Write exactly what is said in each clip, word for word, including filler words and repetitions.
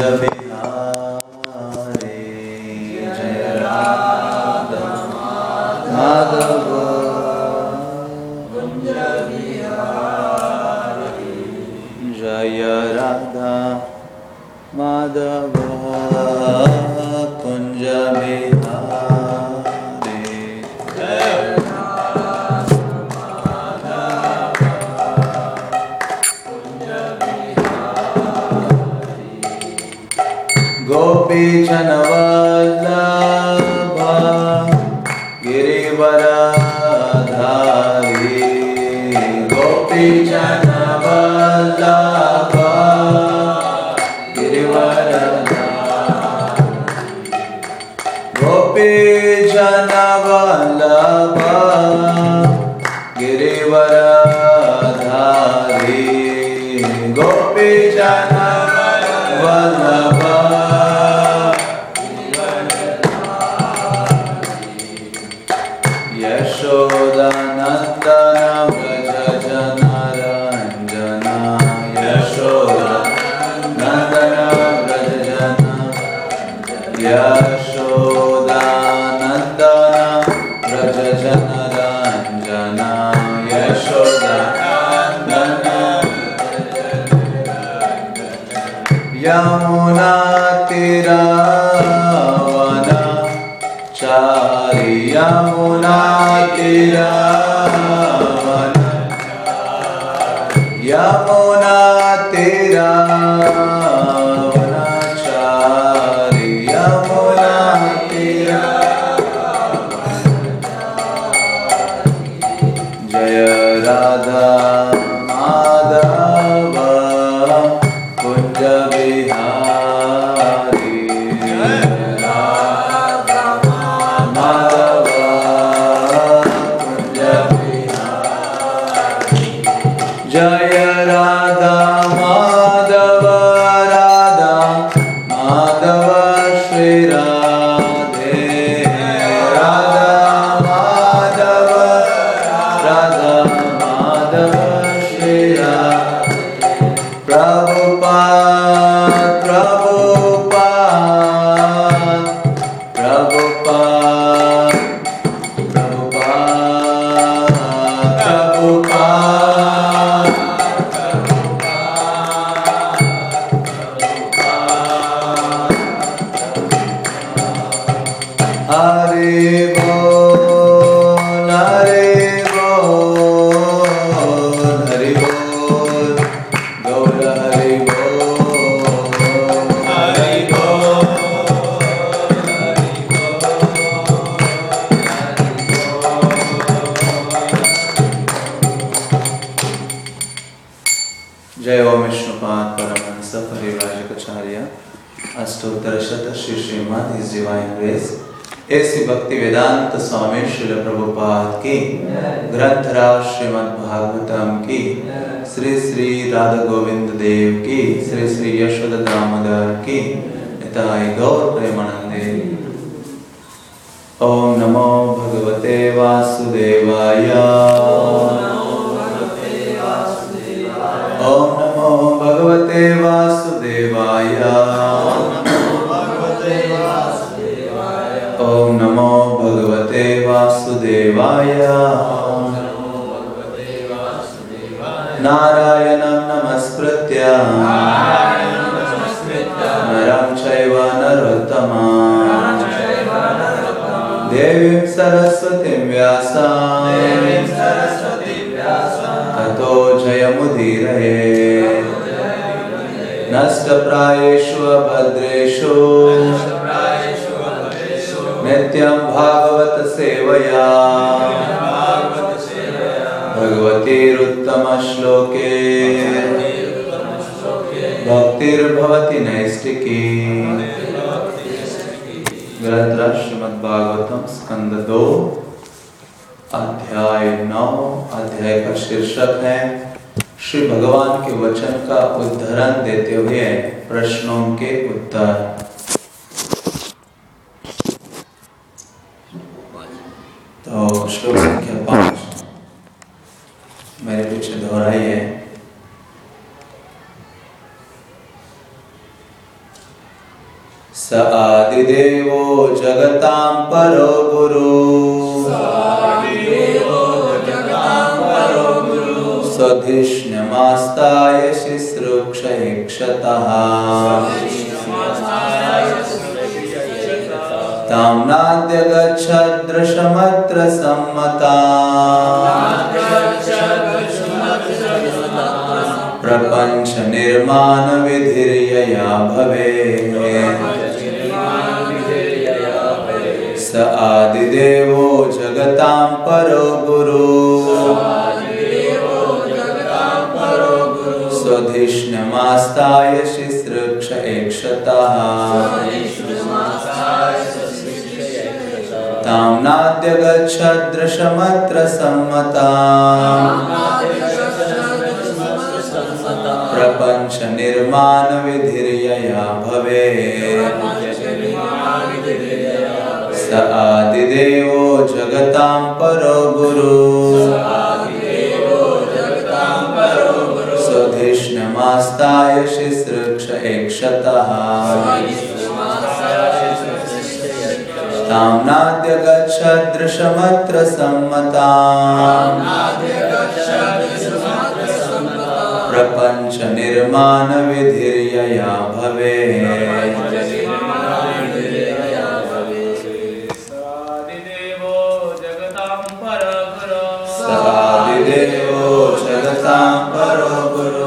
बिहारी जय राधा माधव कुंज बिहारी जय राधा माधव कुंज बिहारी जय गोपी जनवल्लभ गिरिवरधारी गोपी जनवल्लभ गिरिवरधारी गोपी जनवल्लभ गिरिवरधारी गोपी जनवल्लभ यशोदानंदन व्रज जनरंजन यशोदानंदन व्रज जन यशोदानंदन व्रज जनरंजन यशोदानंदन यमुना तीरावन चारि यमुना तीरावन यमुना तीरावन चारि यमुना तीरावन जय राधा माधव कुंज बिहारी जय राधा माधव राधा माधव श्री राधे राधा माधव राधा माधव श्री राधे प्रभुपाद प्रभुपाद प्रभुपाद प्रभुपाद प्रभुपाद हरे बोल हरे बोल हरे बोल गौर हरे बोल हरे बोल जय ओम विष्णुपाद परमहंस परिव्राजकाचार्य अष्टोत्तर शत Shri Srimad His Divine Grace ऐसी भक्ति वेदांत स्वामी श्रील प्रभुपाद की ग्रंथराज श्रीमद् भागवतम की श्री श्री राधा गोविंद देव की श्री श्री यशोदा दामोदर की निताय गौर प्रेमानंदे। ओम नमो भगवते वासुदेवाय ओम नमो भगवते वासुदेवाय ओम नमो भगवते वासुदेवाय नारायणं नमस्कृत्य नरं चैव नरोत्तमं देवीं सरस्वतीं व्यासं ततो जयमुदीरये नष्टप्रायेषु भद्रेषु नित्यं भागवत सेवया भगवतीरुत्तम श्लोके भक्तिर्भवति नैष्टिकी। ग्रंथराज श्रीमद् भागवतम स्कंद दो अध्याय नौ। अध्याय का शीर्षक है श्री भगवान के वचन का उद्धरण देते हुए प्रश्नों के उत्तर। तो श्लोक संख्या पांच मेरे पीछे दोहराई है। स आदिदेवो जगतां परो गुरु स्वधिष्ण्यमास्ताय शुश्रूषयिक्षतः तां नाद्यगच्छदृशमत्र सम्मता प्रपंच निर्माण विधिर्यया भवेत् स आदिदेवो जगतां परो गुरु स्वधिष्ण्यमास्ताय शुश्रूषयिक्षतः तां नाद्यगच्छदृशमत्र सम्मता प्रपंच निर्माण विधिर्यया भवेत् स आदिदेवो जगतां परो गुरु स्वधिष्ण्यमास्ताय शुश्रूषयिक्षतः तां नाद्यगच्छदृशमत्र सम्मता प्रपंच निर्माण विधिर्यया भवेत् स आदिदेवो जगतां परो गुरु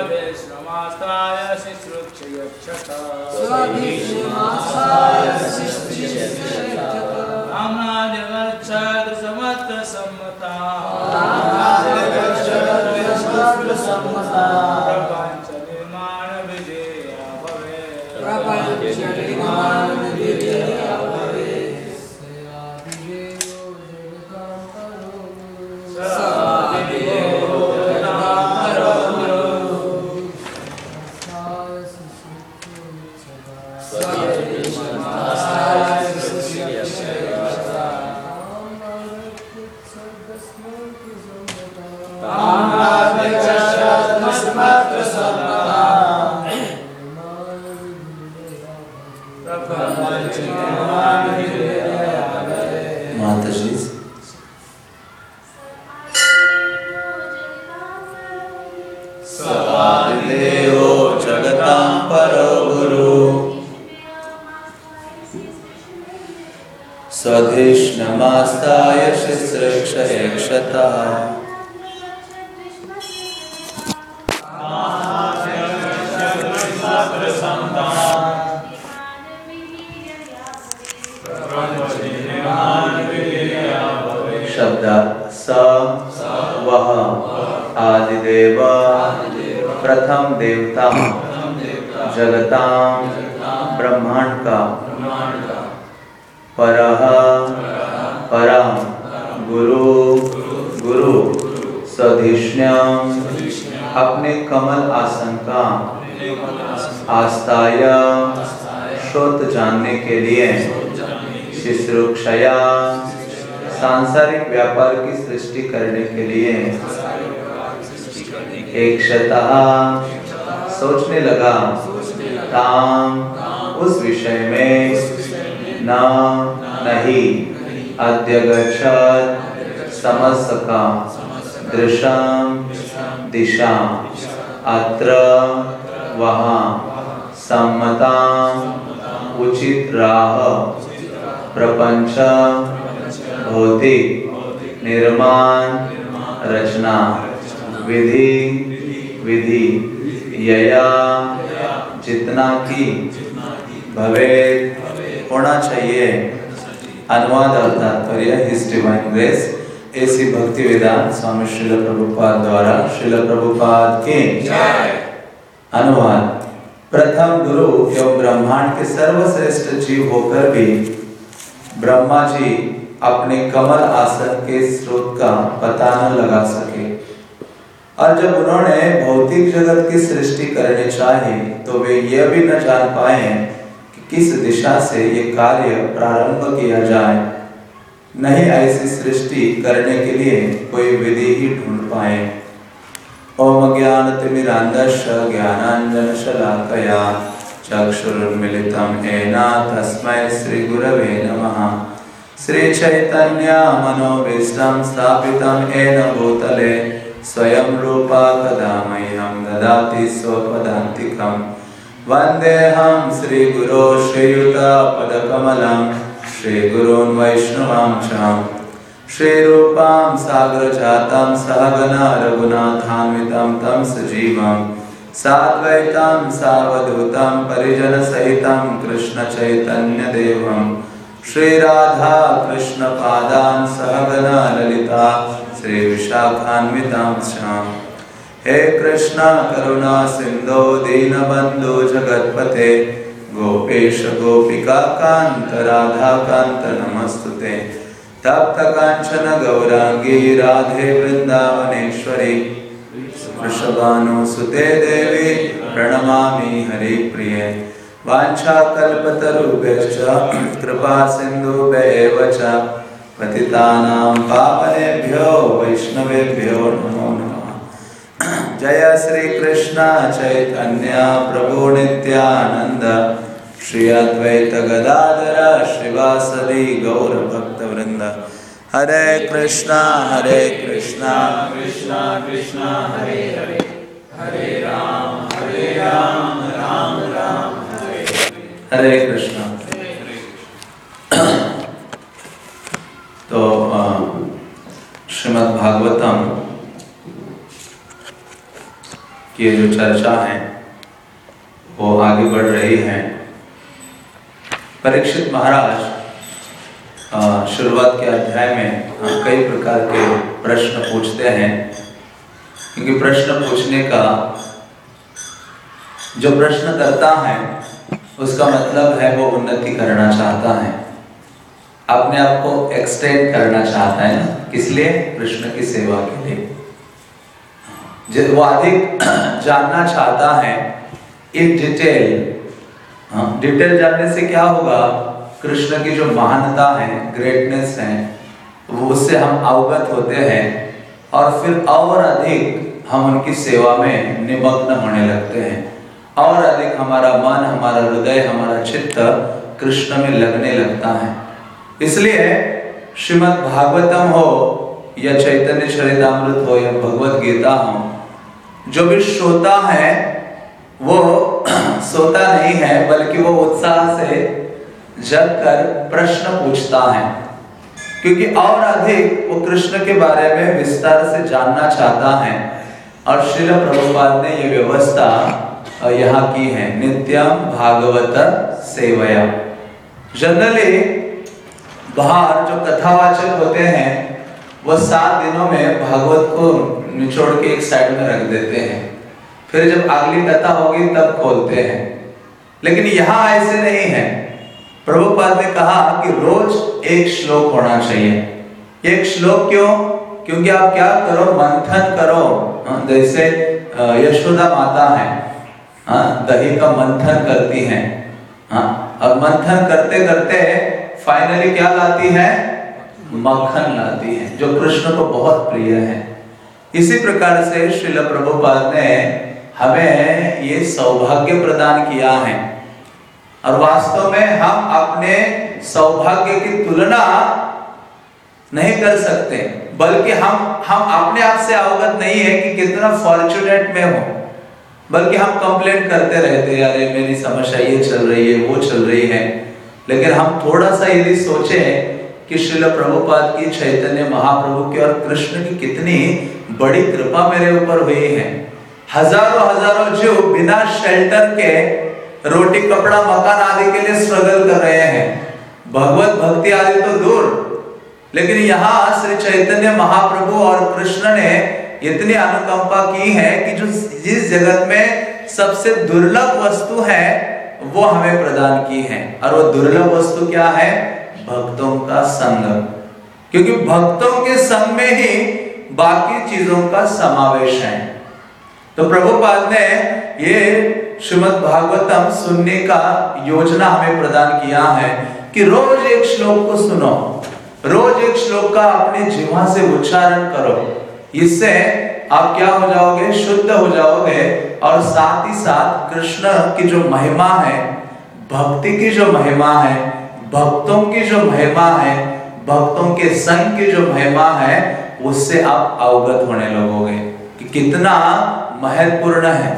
स्वधिष्ण्यमास्ताय शुश्रूषयिक्षतः शब्द स वह आदिदेव प्रथम देवता जगतां ब्रह्मांड का परः परम गुरु गुरु स्वधिष्ण्यम् अपने कमल आसन का आस्ताय श्रोत जानने के लिए शुश्रूषया सांसारिक व्यापार की सृष्टि करने के लिए एकशतः सोचने लगा ताम उस विषय में न नहीं अद्यगच्छत् समझ सका दृशम दिशा अत्र वहाँ सम्मता उचित राह प्रपंच भौतिक निर्माण रचना विधि विधि यया जितना की भवेत होना चाहिए। अनुवाद और तात्पर्य हिज डिवाइन ग्रेस ऐसी भक्ति वेदांत स्वामी श्रील प्रभुपाद द्वारा श्रील प्रभुपाद के अनुवाद। प्रथम गुरु एवं ब्रह्मांड के सर्वश्रेष्ठ जीव होकर भी ब्रह्मा जी अपने कमल आसन के स्रोत का पता न लगा सके और जब उन्होंने भौतिक जगत की सृष्टि करनी चाही तो वे यह भी न जान पाए कि किस दिशा से ये कार्य प्रारंभ किया जाए। नहीं ऐसी सृष्टि करने के लिए कोई विधि ही ढूंढ पाए। ओम ज्ञानतिमिरान्धस्य ज्ञानाञ्जनशलाकया चक्षुरुन्मिलितं येन तस्मै श्रीगुरवे नमः। श्रीचैतन्यमनोभीष्टं स्थापितं येन भूतले स्वयं रूपा कदा मह्यं ददाति स्वपदान्तिकं। वन्देऽहं श्रीगुरो श्रीयुतपदकमलं श्रीगुरून् वैष्णवां च श्रीरूपां सागरजातं सहगना रघुनाथान्वितं तं सजीवं साद्वैतं सावधूतं परिजनसहितं कृष्णचैतन्यदेवं श्रीराधा कृष्णपादान् सहगना ललिता श्रीविशाखान्वितां च। हे कृष्ण करुणा सिंधो दीनबंधो जगत्पते गोपेश गोपिका कांत राधा कांत नमस्तुते। तप्त कांचन गौरांगी राधे वृंदावनेश्वरी वृषभानुसुते देवी प्रणमामि हरिप्रिये। वाञ्छाकल्पतरुभ्यश्च कृपा सिन्धुभ्येव च पतितानां पावनेभ्यो वैष्णवेभ्यो नमो नमः। जय श्री कृष्ण चैतन्य प्रभु नित्यानंद श्री अद्वैत गदाधर श्रीवासदि गौर भक्तवृंद। हरे कृष्णा हरे कृष्णा कृष्णा कृष्णा हरे हरे हरे राम हरे राम राम राम हरे हरे कृष्णा। तो श्रीमद् भागवतम की जो चर्चा है वो आगे बढ़ रही है। परीक्षित महाराज शुरुआत के अध्याय में कई प्रकार के प्रश्न पूछते हैं, क्योंकि प्रश्न पूछने का जो प्रश्न करता है उसका मतलब है वो उन्नति करना चाहता है, अपने आप को एक्सटेंड करना चाहता है ना। किस लिए? कृष्ण की सेवा के लिए। वो अधिक जानना चाहता है इन डिटेल। डिटेल जानने से क्या होगा? कृष्ण की जो महानता है, ग्रेटनेस है, वो उससे हम अवगत होते हैं और फिर और अधिक हम उनकी सेवा में निमग्न होने लगते हैं, और अधिक हमारा मन, हमारा हृदय, हमारा चित्त कृष्ण में लगने लगता है। इसलिए श्रीमद् भागवतम हो या चैतन्य चरितामृत हो या भगवत गीता हो, जो भी श्रोता है वो सोता नहीं है, बल्कि वो उत्साह से जग कर प्रश्न पूछता है, क्योंकि और अधिक वो कृष्ण के बारे में विस्तार से जानना चाहता है। और श्रील प्रभुपाद ने ये व्यवस्था यहाँ की है, नित्यम भागवत सेवया। जनरली बाहर जो कथावाचक होते हैं वो सात दिनों में भागवत को निचोड़ के एक साइड में रख देते हैं, फिर जब अगली कथा होगी तब खोलते हैं। लेकिन यहाँ ऐसे नहीं है। प्रभुपाद ने कहा कि रोज एक श्लोक होना चाहिए। एक श्लोक क्यों? क्योंकि आप क्या करो, मंथन करो। जैसे यशोदा माता है, दही का मंथन करती हैं, और मंथन करते करते फाइनली क्या लाती है? मक्खन लाती है, जो कृष्ण को बहुत प्रिय है। इसी प्रकार से श्रील प्रभुपाद ने हमें ये सौभाग्य प्रदान किया है, और वास्तव में हम अपने सौभाग्य की तुलना नहीं कर सकते, बल्कि हम हम अपने आप से अवगत नहीं है कि कितना फॉर्चुनेट मैं हूं, बल्कि हम कंप्लेंट करते रहते हैं, अरे मेरी समस्या ये चल रही है, वो चल रही है। लेकिन हम थोड़ा सा यदि सोचें कि श्रील प्रभुपाद की, चैतन्य महाप्रभु की और कृष्ण की कितनी बड़ी कृपा मेरे ऊपर हुई है। हजारों हजारों जीव बिना शेल्टर के रोटी कपड़ा मकान आदि के लिए स्ट्रगल कर रहे हैं, भगवत भक्ति आदि तो दूर। लेकिन यहाँ श्री चैतन्य महाप्रभु और कृष्ण ने इतनी अनुकंपा की है कि जो जिस जगत में सबसे दुर्लभ वस्तु है वो हमें प्रदान की है। और वो दुर्लभ वस्तु क्या है? भक्तों का संग, क्योंकि भक्तों के संग में ही बाकी चीजों का समावेश है। तो प्रभुपाद ने ये श्रीमद् भागवतम सुनने का योजना हमें प्रदान किया है कि रोज एक श्लोक को सुनो, रोज एक श्लोक का अपने जीवा से उच्चारण करो। इससे आप क्या हो जाओगे, शुद्ध हो जाओगे। और साथ ही साथ कृष्ण की जो महिमा है, भक्ति की जो महिमा है, भक्तों की जो महिमा है, भक्तों के संग की जो महिमा है, उससे आप अवगत होने लगोगे कि कितना महत्वपूर्ण है।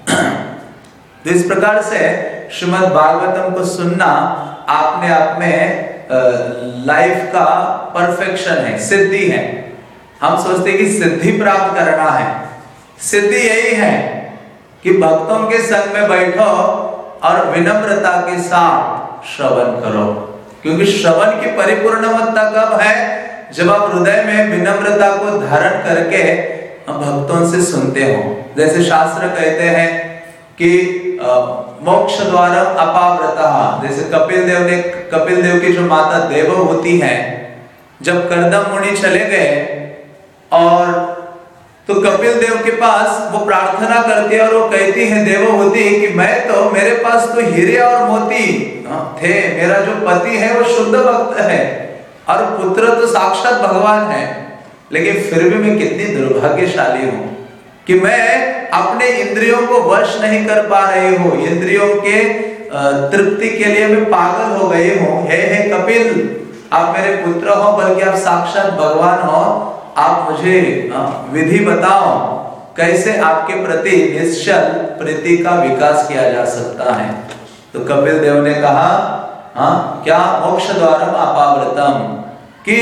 तो इस प्रकार से श्रीमद् भागवतम को सुनना अपने आप में लाइफ का परफेक्शन है, सिद्धि है। हम सोचते हैं कि सिद्धि प्राप्त करना है, सिद्धि यही है कि भक्तों के संग में बैठो और विनम्रता के साथ श्रवण करो। क्योंकि श्रवण की परिपूर्णता कब है, जब आप हृदय में विनम्रता को धारण करके भक्तों से सुनते हो। जैसे शास्त्र कहते हैं कि मोक्ष द्वार अपाव्रतः, जैसे कपिल देव ने, कपिल देव की जो माता देवहूति है, जब कर्दम मुनि चले गए और तो कपिल देव के पास वो प्रार्थना करती है और वो कहती है देवहूति कि मैं तो, मेरे पास तो हीरे और मोती थे, मेरा जो पति है वो शुद्ध भक्त है और पुत्र तो साक्षात भगवान है, लेकिन फिर भी मैं कितनी दुर्भाग्यशाली हूँ कि मैं अपने इंद्रियों को वश नहीं कर पा रही हूँ, इंद्रियों के तृप्ति के लिए मैं पागल हो गई हूँ। हे हे कपिल, आप मेरे पुत्र हो, बल्कि आप साक्षात भगवान हो, आप मुझे विधि बताओ कैसे आपके प्रति निश्चल प्रीति का विकास किया जा सकता है। तो कपिल देव ने कहा, हाँ क्या, मोक्ष द्वारम अपाव्रतम, कि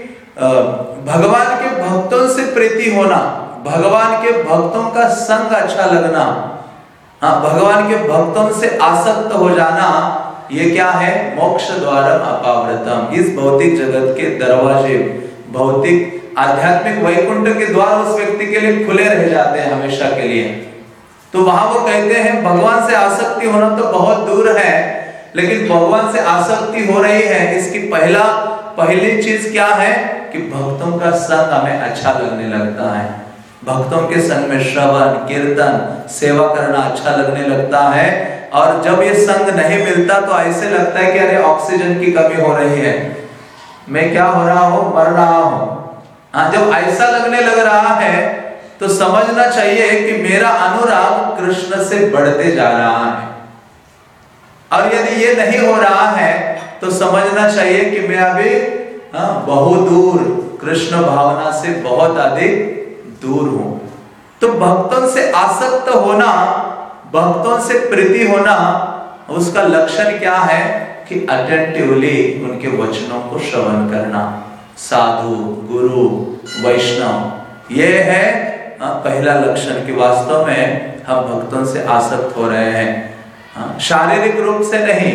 भगवान के भक्तों से प्रीति होना, भगवान के भक्तों का संग अच्छा लगना, हाँ भगवान के भक्तों से आसक्त हो जाना, ये क्या है, मोक्ष द्वारम अपाव्रतम। इस भौतिक जगत के दरवाजे, भौतिक आध्यात्मिक वैकुंठ के द्वार उस व्यक्ति के लिए खुले रह जाते हैं हमेशा के लिए। तो वहां वो कहते हैं भगवान से आसक्ति होना तो बहुत दूर है, लेकिन भगवान से आसक्ति हो रही है, इसकी पहला पहली चीज क्या है कि भक्तों का संग हमें अच्छा लगने लगता है। भक्तों के संग में श्रवण, कीर्तन, सेवा करना अच्छा लगने लगता है। और जब ये संग नहीं मिलता तो ऐसे लगता है कि अरे ऑक्सीजन की कमी हो रही है, मैं क्या हो रहा हूँ, मर रहा हूँ। हाँ, जब ऐसा लगने लग रहा है तो समझना चाहिए कि मेरा अनुराग कृष्ण से बढ़ते जा रहा है। और यदि ये नहीं हो रहा है तो समझना चाहिए कि मैं अभी बहुत दूर, कृष्ण भावना से बहुत अधिक दूर हूं। तो भक्तों से आसक्त होना, भक्तों से प्रीति होना, उसका लक्षण क्या है कि अटेंटिवली उनके वचनों को श्रवण करना। साधु, गुरु, वैष्णव, ये है पहला लक्षण कि वास्तव में हम भक्तों से आसक्त हो रहे हैं। शारीरिक रूप से नहीं,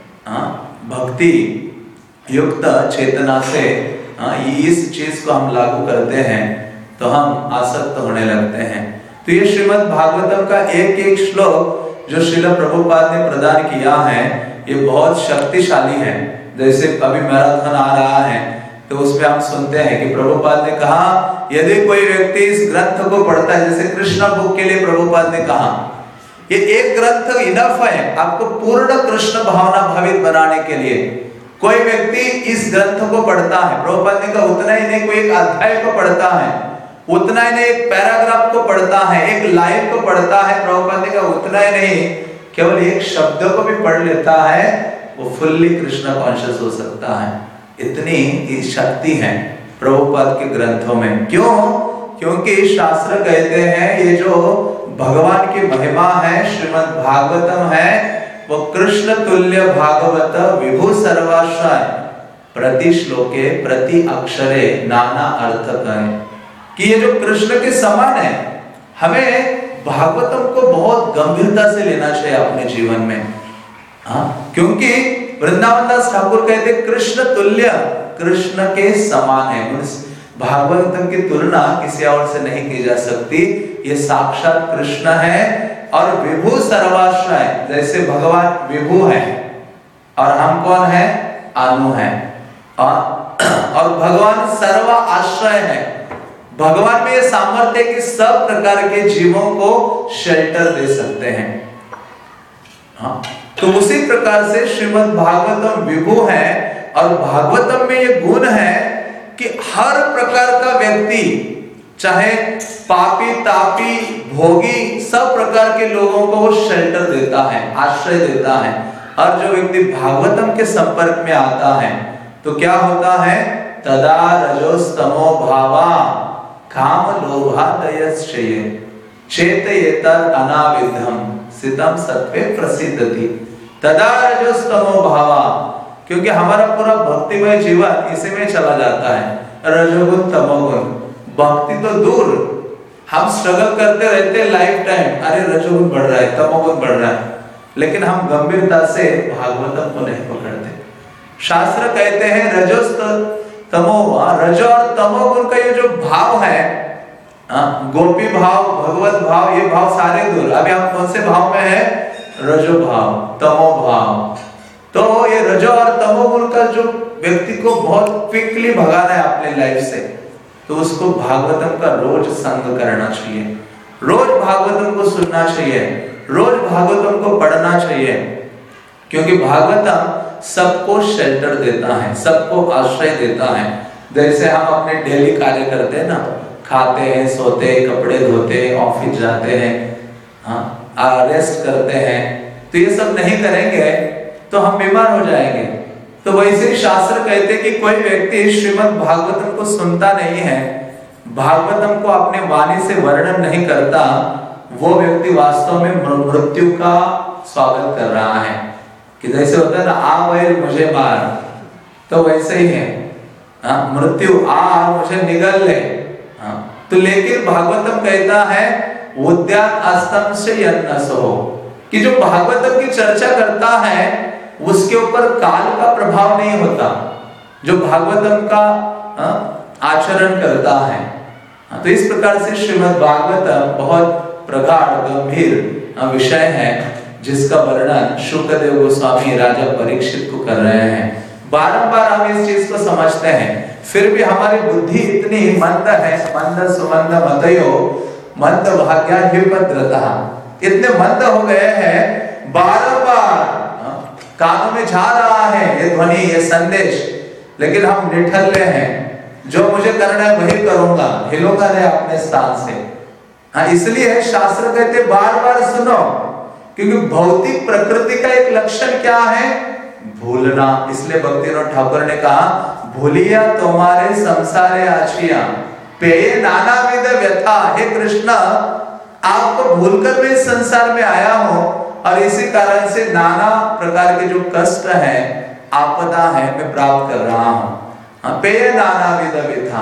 भक्ति युक्त चेतना से इस चीज को हम लागू करते हैं तो हम आसक्त होने लगते हैं। तो ये श्रीमद् भागवतम का एक एक श्लोक जो श्रील प्रभुपाद ने प्रदान किया है, ये बहुत शक्तिशाली है। जैसे अभी मैराथन आ रहा है तो उसमें हम सुनते हैं कि प्रभुपाद ने कहा यदि कोई व्यक्ति इस ग्रंथ को पढ़ता है, जैसे कृष्ण बुक के लिए प्रभुपाद ने कहा ये एक ग्रंथ इनफ है आपको पूर्ण कृष्ण भावना भावित बनाने के लिए। कोई व्यक्ति इस ग्रंथ को पढ़ता है, प्रभुपाद ने कहा उतना ही नहीं, कोई एक अध्याय को पढ़ता है, उतना ही नहीं एक पैराग्राफ को पढ़ता है, एक लाइन को पढ़ता है, प्रभुपाद ने कहा उतना ही नहीं, केवल एक शब्द को भी पढ़ लेता है, वो फुल्ली कृष्ण कॉन्शियस हो सकता है। इतनी शक्ति है प्रभुपाद के ग्रंथों में। क्यों? क्योंकि शास्त्र कहते हैं ये जो भगवान की महिमा है, श्रीमद् भागवतम है, वो कृष्ण तुल्य भागवत विभु सर्वाश्रय प्रति श्लोके प्रति अक्षरे नाना अर्थ है, कि ये जो कृष्ण के समान है। हमें भागवतम को बहुत गंभीरता से लेना चाहिए अपने जीवन में। हाँ, क्योंकि वृंदावन दास ठाकुर कहते कृष्ण तुल्य, कृष्ण के समान है। भागवतम की तुलना किसी और से नहीं की जा सकती, ये साक्षात कृष्ण है। और विभु सर्वाश्रय, जैसे भगवान विभु है और हम कौन है, अनु है, और, और भगवान सर्व आश्रय है। भगवान में ये सामर्थ्य कि सब प्रकार के जीवों को शेल्टर दे सकते हैं। हाँ, तो उसी प्रकार से श्रीमद् भागवतम विभु है और भागवतम में ये गुण है कि हर प्रकार का व्यक्ति चाहे पापी तापी भोगी सब प्रकार के लोगों को वो शेल्टर देता है, आश्रय देता है। और जो व्यक्ति भागवतम के संपर्क में आता है तो क्या होता है, तदा रजोस्तमो भावा काम लोभादयश्चये चेतयेतर अनाविद्धम सितम सत्वे प्रसिद्धति। तदा रजोस्तमो भावा, क्योंकि हमारा पूरा भक्तिमय जीवन इसी में चला जाता है, रजोगुण तमोगुण। भक्ति तो दूर, हम स्ट्रगल करते रहते लाइफ टाइम, अरे रजोगुण बढ़ रहा है, तमोगुण बढ़ रहा है, लेकिन हम गंभीरता से भागवतम को नहीं पकड़ते। शास्त्र कहते हैं रजोस्त तमो, रजो और तमोगुण का ये जो भाव है, गोपी भाव, भगवत भाव, ये भाव सारे दूर। अभी हम कौन से भाव में है, रजो भाव, तमो भाव। तो ये रजो और तमोगुण का जो व्यक्ति को बहुत क्विकली भगाना है अपने लाइफ से, तो उसको भागवतम का रोज संग करना चाहिए, रोज भागवतम को सुनना चाहिए, रोज भागवतम को पढ़ना चाहिए। क्योंकि भागवतम सबको शेल्टर देता है, सबको आश्रय देता है। जैसे हम अपने डेली कार्य करते हैं ना, खाते हैं, सोते हैं, कपड़े धोते हैं, ऑफिस जाते हैं, हाँ रेस्ट करते हैं, तो ये सब नहीं करेंगे तो हम बीमार हो जाएंगे। तो वैसे शास्त्र कहते हैं कि कोई व्यक्ति श्रीमद् भागवतम को सुनता नहीं है, भागवतम को अपने वाणी से वर्णन नहीं करता, वो व्यक्ति वास्तव में मृत्यु का स्वागत कर रहा है। कि जैसे होता है ना, आ वैर मुझे मार, तो वैसे ही है, मृत्यु आ मुझे निगल ले। तो लेकिन भागवतम कहता है उद्यान अस्तम से यन्नसो, कि जो भागवतम की चर्चा करता है उसके ऊपर काल का प्रभाव नहीं होता, जो भागवतम का आचरण करता है। तो इस प्रकार से श्रीमद् भागवतम बहुत प्रगाढ़ गंभीर विषय है, जिसका वर्णन शुकदेव गोस्वामी राजा परीक्षित को कर रहे हैं। बारंबार हम इस चीज को समझते हैं, फिर भी हमारी बुद्धि इतनी मंद है, मंद सुमंद मतयो मंद भाग्या विपद्रता, इतने मंद हो गए हैं, बारंबार कानों में जा रहा है ये ध्वनि, ये संदेश, लेकिन हम निठल्ले हैं, जो मुझे करना है वही करूंगा, हिलूंगा नहीं अपने स्थान से। हाँ, इसलिए शास्त्र कहते बार बार सुनो, क्योंकि भौतिक प्रकृति का एक लक्षण क्या है, भूलना। इसलिए भक्तिविनोद ठाकुर ने कहा, भूलिया तुम्हारे संसारे आछिया पेय नाना विध व्यथा। हे कृष्ण, आपको भूलकर मैं इस संसार में आया हूं और इसी कारण से नाना प्रकार के जो कष्ट है, आपदा है, मैं प्राप्त कर रहा हूं। पेय नाना विध व्यथा।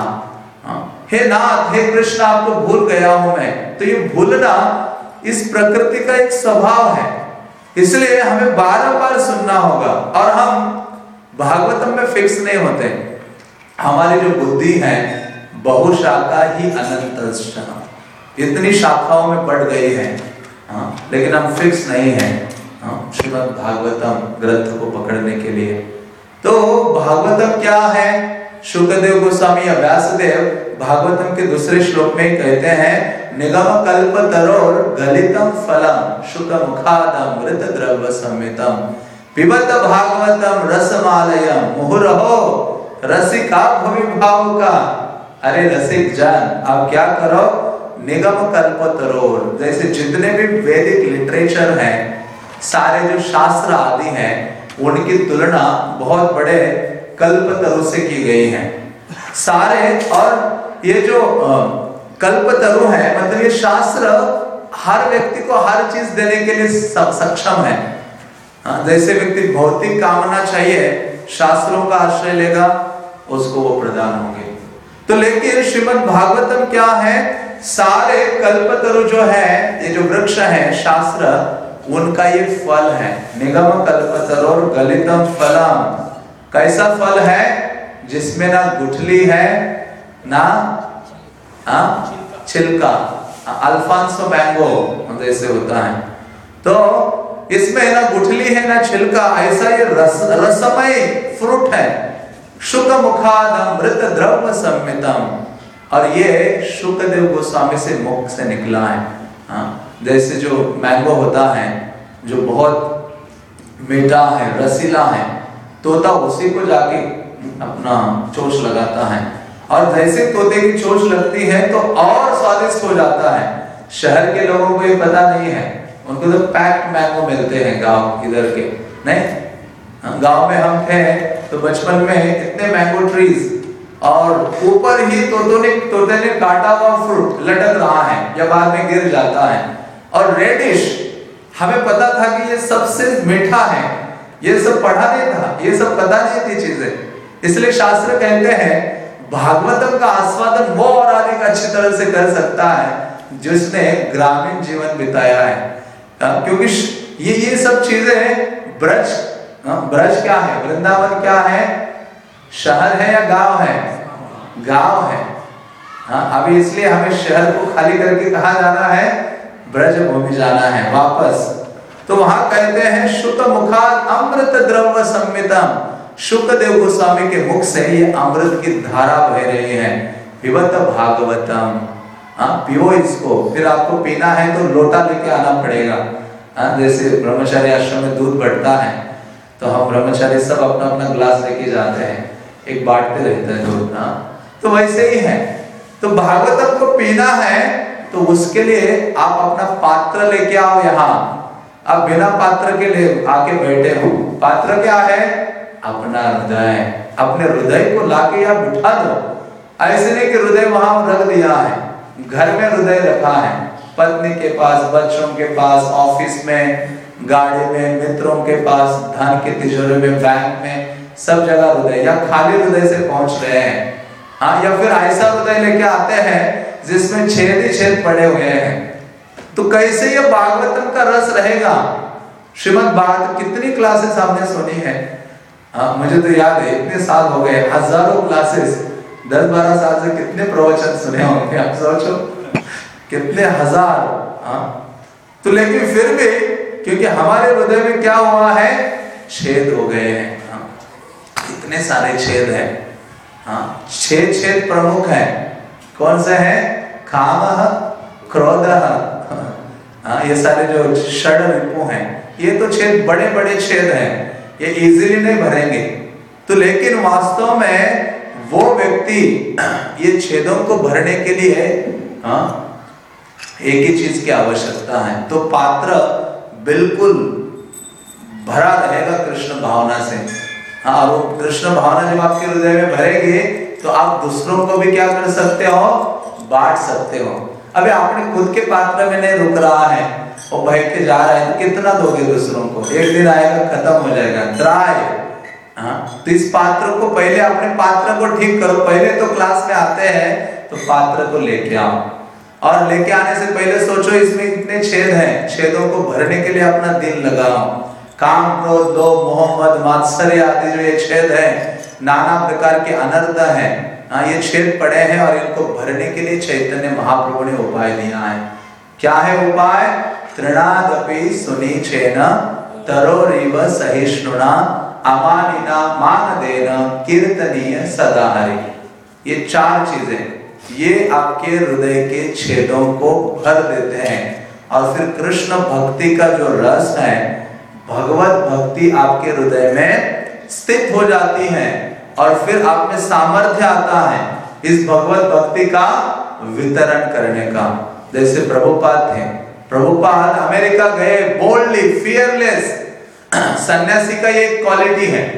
हे नाथ, हे कृष्ण, आपको भूल गया हूं मैं। तो ये भूलना इस प्रकृति का एक स्वभाव है, इसलिए हमें बार बार सुनना होगा। और हम भागवतम में फिक्स नहीं होते, हमारी जो बुद्धि है बहुशाखा ही अनंत, इतनी शाखाओं में बढ़ गई है, हाँ, लेकिन हम फिक्स नहीं है श्रीमद् भागवतम ग्रंथ को पकड़ने के लिए। तो भागवतम क्या है, शुकदेव गोस्वामी या व्यासदेव भागवतम के दूसरे श्लोक में कहते हैं, निगम कल्प तरोर गलितम फलम शुक मुखादमृत द्रव्य समितम पिबत भागवतम रसमालयम मुहुरहो रसिका भवि भाव का। अरे रसिक जन, आप क्या करो, निगम कल्प तरोर, जैसे जितने भी वैदिक लिटरेचर हैं, सारे जो शास्त्र आदि हैं, उनकी तुलना बहुत बड़े कल्प तरु से की गई है सारे। और ये जो कल्प तरु है, मतलब ये शास्त्र हर व्यक्ति को हर चीज देने के लिए सक्षम है। जैसे व्यक्ति भौतिक कामना चाहिए, शास्त्रों का आश्रय लेगा, उसको वो प्रदान होंगे। तो लेकिन श्रीमद् भागवतम क्या है, सारे कल्पतरु जो है, ये जो वृक्ष है शास्त्र, उनका ये फल है। निगम कल्पतरोर गलितम फलम, कैसा फल है, जिसमें ना गुठली है ना आ, छिलका, अल्फांसो मैंगो जैसे होता है, तो इसमें ना गुठली है ना छिलका, ऐसा ये रस रसमय फ्रूट है। शुक मुखादमृत द्रव्य सम्मितम, और ये शुकदेव गोस्वामी से मुख से निकला है। हाँ, जैसे जो मैंगो होता है जो बहुत मीठा है, रसीला है, तोता उसी को जाके अपना चोंच लगाता है और जैसे तोते की चोंच लगती है तो और स्वादिष्ट हो जाता है। शहर के लोगों को ये पता नहीं है, उनको तो पैक्ड मैंगो मिलते हैं गांव इधर के, नहीं गांव में हम थे तो बचपन में इतने मैंगो ट्रीज और ऊपर ही तोतों ने तोते ने काटा हुआ फ्रूट लटक रहा है या बाद में गिर जाता है। और रेडिश हमें पता था कि ये सबसे मीठा है, ये सब पढ़ा नहीं था, ये सब पता नहीं थी चीजें। इसलिए शास्त्र कहते हैं भागवतम का आस्वादन वो और अधिक अच्छी तरह से कर सकता है जिसने ग्रामीण जीवन बिताया है, क्योंकि ये ये सब चीजें ब्रज ब्रज क्या है, वृंदावन क्या है, शहर है या गांव है, गांव है। हाँ, अभी इसलिए हमें शहर को खाली करके कहाँ जाना है, ब्रज भूमि जाना है वापस। तो वहां कहते हैं शुक मुखात अमृत द्रव्य सम्मितम, शुकदेव गोस्वामी के मुख से ये अमृत की धारा बह रही है। पिबत भागवतम, हाँ पियो इसको, फिर आपको पीना है तो लोटा लेके आना पड़ेगा। हाँ, जैसे ब्रह्मचारी आश्रम में दूध बढ़ता है तो हम ब्रह्मचारी सब अपना अपना ग्लास लेके जाते हैं, एक बांटते रहते हैं दूध। हाँ, तो वैसे ही है। तो भागवतम को पीना है तो उसके लिए आप अपना पात्र लेके आओ यहाँ। आप बिना पात्र के लिए आके बैठे हो, पात्र क्या है, अपना हृदय, अपने हृदय को लाके आप बिठा दो। ऐसे नहीं कि हृदय वहां रख दिया है, घर में हृदय रखा है, पत्नी के पास, बच्चों के पास, ऑफिस में, गाड़ी में, मित्रों के पास, धन के तिजोरी में, बैंक में, सब जगह हृदय, या खाली हृदय से पहुंच रहे हैं। हाँ, या फिर ऐसा हृदय लेके आते हैं जिसमें छेद ही छेद पड़े हुए हैं। तो कैसे ये भागवतम का रस रहेगा। श्रीमद् भागवत कितनी क्लासेस हमने सुनी है। हाँ, मुझे तो याद है, इतने साल हो गए, हजारों क्लासेस, दस बारह साल से कितने प्रवचन सुने होंगे, आप सोचो कितने हजार। हाँ, तो लेकिन फिर भी क्योंकि हमारे हृदय में क्या हुआ है, छेद हो गए हैं। हाँ, इतने सारे छेद हैं। हाँ, छह छेद प्रमुख हैं। कौन से हैं, काम, क्रोध, हाँ, ये सारे जो षड रिपु हैं, ये तो छेद बड़े बड़े छेद हैं, ये इजीली नहीं भरेंगे। तो लेकिन वास्तव में वो व्यक्ति ये छेदों को भरने के लिए हाँ, एक ही चीज की आवश्यकता है। तो पात्र बिल्कुल भरा रहेगा कृष्ण भावना से। हाँ, और वो कृष्ण भावना जब आपके हृदय में भरेगी तो आप दूसरों को भी क्या कर सकते हो, बांट सकते हो। अभी आपने खुद के पात्र में नहीं रुक रहा है, वो बह के जा रहा है, तो कितना दोगे दूसरों को, एक दिन आएगा खत्म हो जाएगा, ड्राई। हाँ, तो इस पात्र को पहले अपने पात्र को ठीक करो। पहले तो क्लास में आते हैं तो पात्र को लेके आओ, और लेके आने से पहले सोचो इसमें इतने छेद हैं, छेदों को भरने के लिए अपना दिल लगाओ। काम, क्रोध, लोभ, मोह, मद, मात्सर्य आदि जो ये छेद हैं, नाना प्रकार के अनर्थ हैं, हाँ, ये छेद पड़े हैं और इनको भरने के लिए चैतन्य महाप्रभु ने उपाय दिया है। क्या है उपाय, तृणादपि सुनीचेन तरोरिव सहिष्णुना अमानिना मानदेन कीर्तनीय सदा हरि। ये चार चीजें ये आपके हृदय के छेदों को भर देते हैं, और फिर कृष्ण भक्ति का जो रस है, भगवत भक्ति आपके हृदय में स्थित हो जाती है, और फिर आप में सामर्थ्य आता है इस भगवत भक्ति का वितरण करने का। जैसे प्रभुपाद थे, प्रभुपाद अमेरिका गए, बोल्डली, फियरलेस, सन्यासी का ये क्वालिटी है।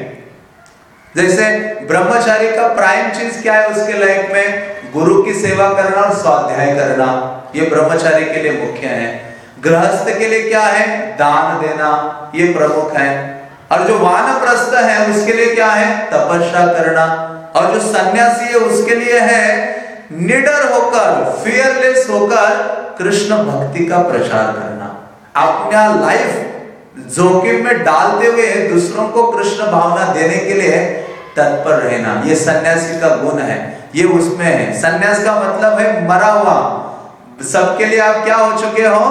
जैसे ब्रह्मचारी का प्राइम चीज क्या है उसके लाइफ में, गुरु की सेवा करना और स्वाध्याय करना, ये ब्रह्मचारी के लिए मुख्य है। गृहस्थ के लिए क्या है, दान देना, ये प्रमुख है। और जो वानप्रस्थ है उसके लिए क्या है, तपस्या करना। और जो सन्यासी है उसके लिए है निडर होकर, फियरलेस होकर कृष्ण भक्ति का प्रचार करना, अपना लाइफ जोखिम में डालते हुए दूसरों को कृष्ण भावना देने के लिए तत्पर रहना। ये सन्यासी का गुण है, ये उसमें है। सन्यास का मतलब है मरा हुआ, सबके लिए आप क्या हो चुके हो,